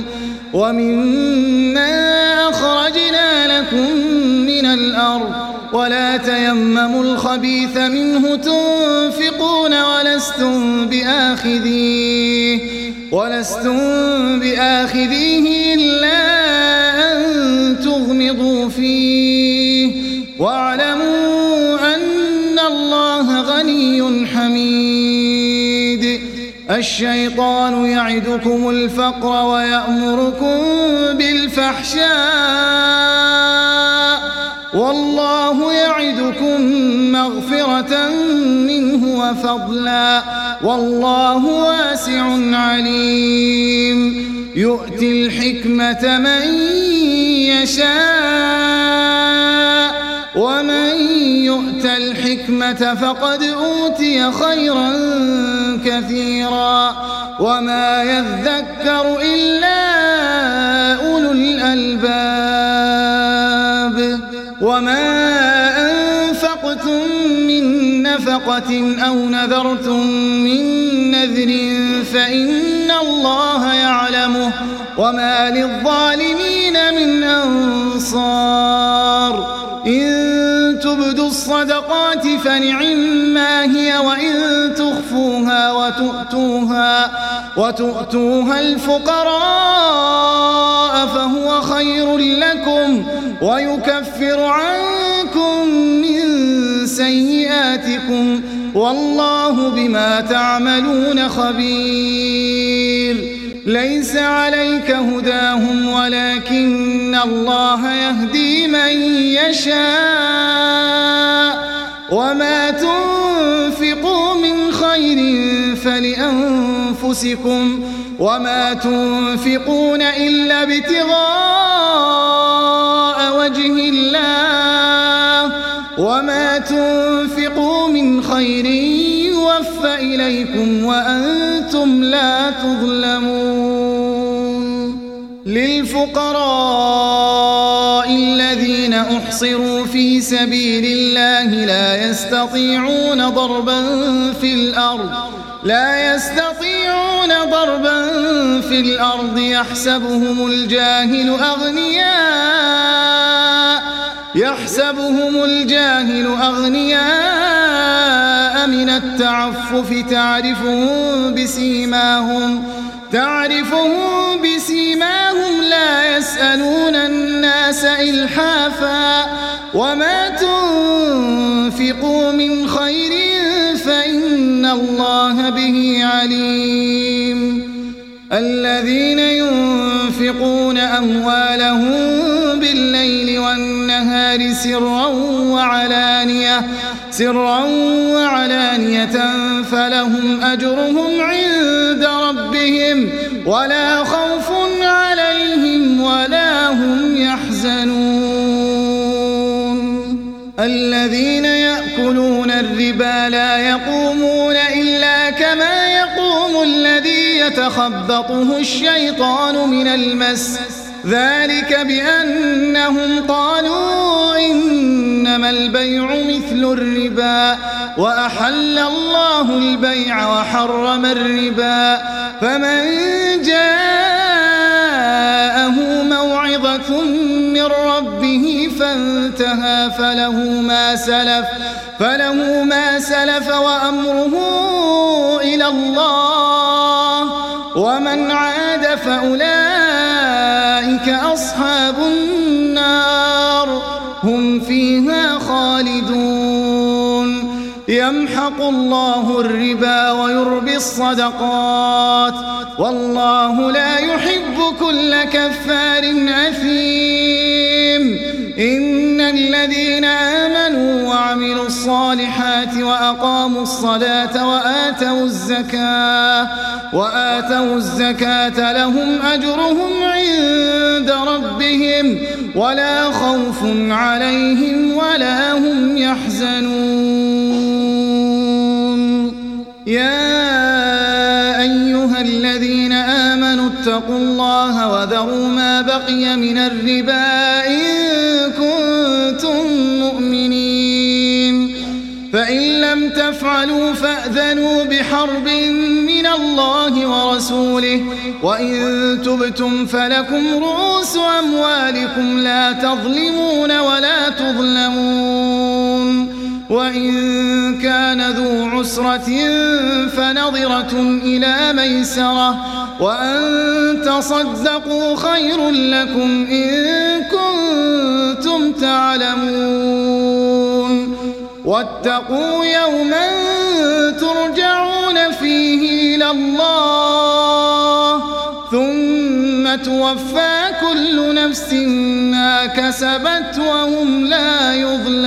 ومما أخرجنا لكم من الأرض ولا تيمموا الخبيث منه تنفقون ولستم بآخذيه, ولستم بآخذيه إلا أن تغمضوا فيه واعلموا أن الله غني حميد. الشيطان يعدكم الفقر ويأمركم بالفحشاء والله يعدكم مغفرة منه وفضلا والله واسع عليم. يؤتي الحكمة من يشاء ومن يؤت الحكمة فقد أوتي خيرا كثيرا وما يذكر إلا أولو الألباب. وما أنفقتم من نفقة أو نذرتم من نذر فإن الله يعلمه وما للظالمين من أنصار. إن تبدوا الصدقات فنعما هي وإن تخفوها وتؤتوها, وتؤتوها الفقراء فهو خير لكم ويكفر عنكم من سيئاتكم والله بما تعملون خبير. ليس عليك هداهم ولكن الله يهدي من يشاء وما تنفقوا من خير فلأنفسكم وما تنفقون إلا ابتغاء وجه الله وما تنفقوا من خير يوفى إليكم وأنتم لا تظلمون. للفقراء الذين أحصروا في سبيل الله لا يستطيعون ضربا في الأرض لا يستطيعون ضربا في الأرض يحسبهم الجاهل أغنياء يحسبهم الجاهل أغنياء من التعفف تعرفهم بسيماهم تعرفهم بسيماهم لا يسألون الناس إلحافا وما تنفقوا من خير فإن الله به عليم. الذين ينفقون أموالهم بالليل والنهار سرا وعلانية سرا وعلانية فلهم أجرهم عند ربهم ولا خوف عليهم ولا هم يحزنون الذين يأكلون الربا لا يقومون إلا كما يقوم الذي يتخبطه الشيطان من المس ذلك بأنهم قالوا إنما البيع مثل الربا وأحل الله البيع وحرم الربا فمن جاءه موعظة من ربه فانتهى فله ما سلف فله ما سلف وأمره إلى الله ومن عاد فأولئك أصحاب النار هم فيها خالدون يمحق الله الربا ويربي الصدقات والله لا يحب كل كفار أثيم إن الذين آمنوا وعملوا الصالحات وأقاموا الصلاة وآتوا الزكاة وآتوا الزكاة لهم أجرهم عند ربهم ولا خوف عليهم ولا هم يحزنون يا أيها الذين آمنوا اتقوا الله وذروا ما بقي من الربا إن كنتم مؤمنين فإن لم تفعلوا فأذنوا بحرب من الله ورسوله وإن تبتم فلكم رؤوس أموالكم لا تظلمون ولا تظلمون وإن كان ذو عسرة فنظرة إلى ميسرة وأن تصدقوا خير لكم إن كنتم تعلمون واتقوا يوما ترجعون فيه إلى الله ثم توفى كل نفس ما كسبت وهم لا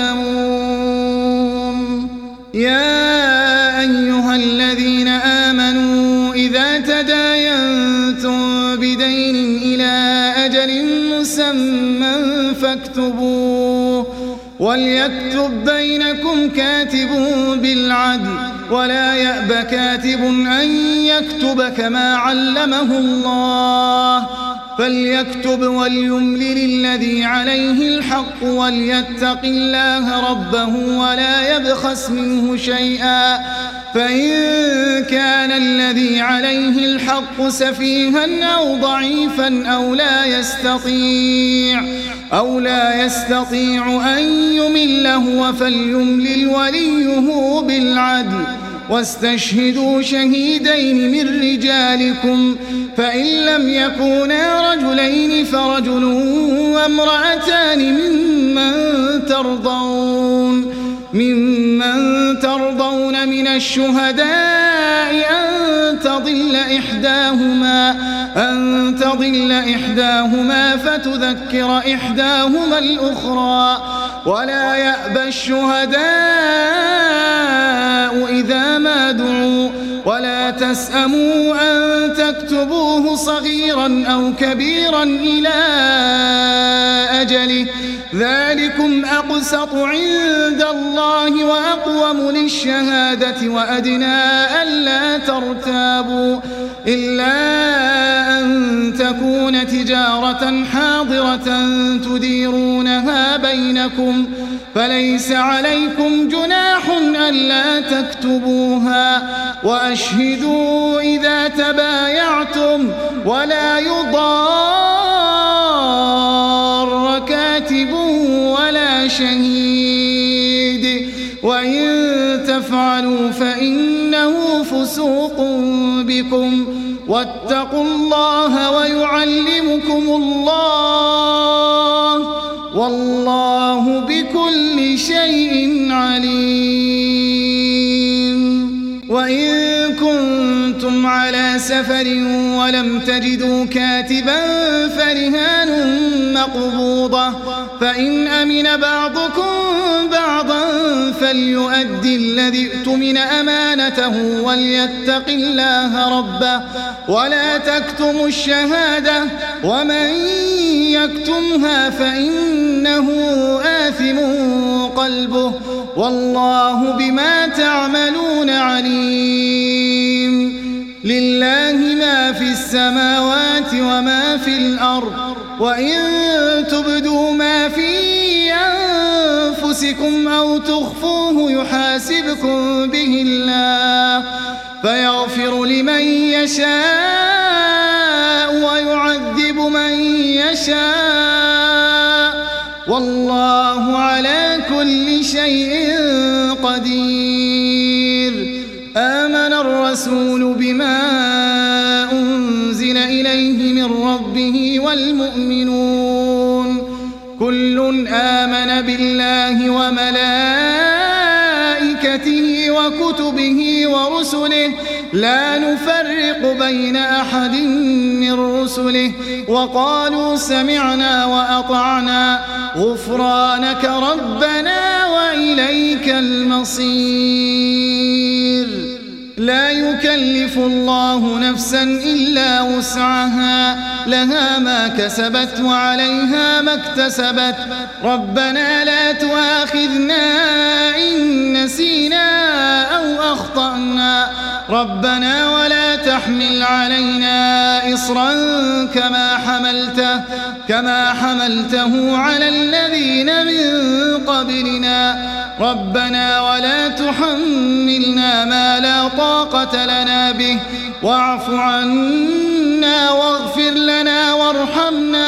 يظلمون يا أيها الذين آمنوا إذا تداينتم بدين إلى أجل مسمى فاكتبوه وليكتب بينكم كاتب بالعدل ولا يأب كاتب أن يكتب كما علمه الله فليكتب وليملل الذي عليه الحق وليتق الله ربه ولا يبخس منه شيئا فإن كان الذي عليه الحق سفيها أو ضعيفا أو لا يستطيع أو لا يستطيع أن يمل هو فليملل وليه بالعدل واستشهدوا شهيدين من رجالكم فإن لم يكونا رجلين فرجل وامرأتان ممن ترضون ممن ترضون من الشهداء أن تضل إحداهما أن تضل إحداهما فتذكر إحداهما الأخرى ولا يأبى الشهداء إذا ما دعوا ولا تسأموا أن تكتبوه صغيرا أو كبيرا إلى أجله ذلكم أقسط عند الله وأقوم للشهادة وأدنى ألا ترتابوا إلا أن تكون تجارة حاضرة تديرونها بينكم فليس عليكم جناح ألا تكتبوها وأشهدوا إذا تبايعتم ولا يضار كاتب ولا شهيد وإن تفعلوا فإنه فسوق بكم واتقوا الله ويعلمكم الله والله بكل شيء عليم وإن كنتم على سفر ولم تجدوا كاتبا فرهان مقبوضة فإن أمن بعضكم بعضا فليؤدي الذي اؤتمن أمانته وليتق الله ربه ولا تكتموا الشهادة ومن يكتمها فإنه آثم قلبه والله بما تعملون عليم. لله ما في السماوات وما في الأرض وإن تبدوا ما في أنفسكم أو تخفوه يحاسبكم به الله فيغفر لمن يشاء ويعذب من يشاء والله على كل شيء قدير. آمن الرسول بما أنزل إليه من ربه والمؤمنون كل آمن بالله وملائكته وكتبه ورسله لا نفرق بين أحد من رسله وقالوا سمعنا وأطعنا غفرانك ربنا وإليك المصير. لا يكلف الله نفسا إلا وسعها لها ما كسبت وعليها ما اكتسبت ربنا لا تؤاخذنا إن نسينا أو أخطأنا ربنا ولا تحمل علينا إصرا كما حملته كما حملته على الذين من قبلنا ربنا ولا تحملنا ما لا طاقة لنا به واعف عنا واغفر لنا وارحمنا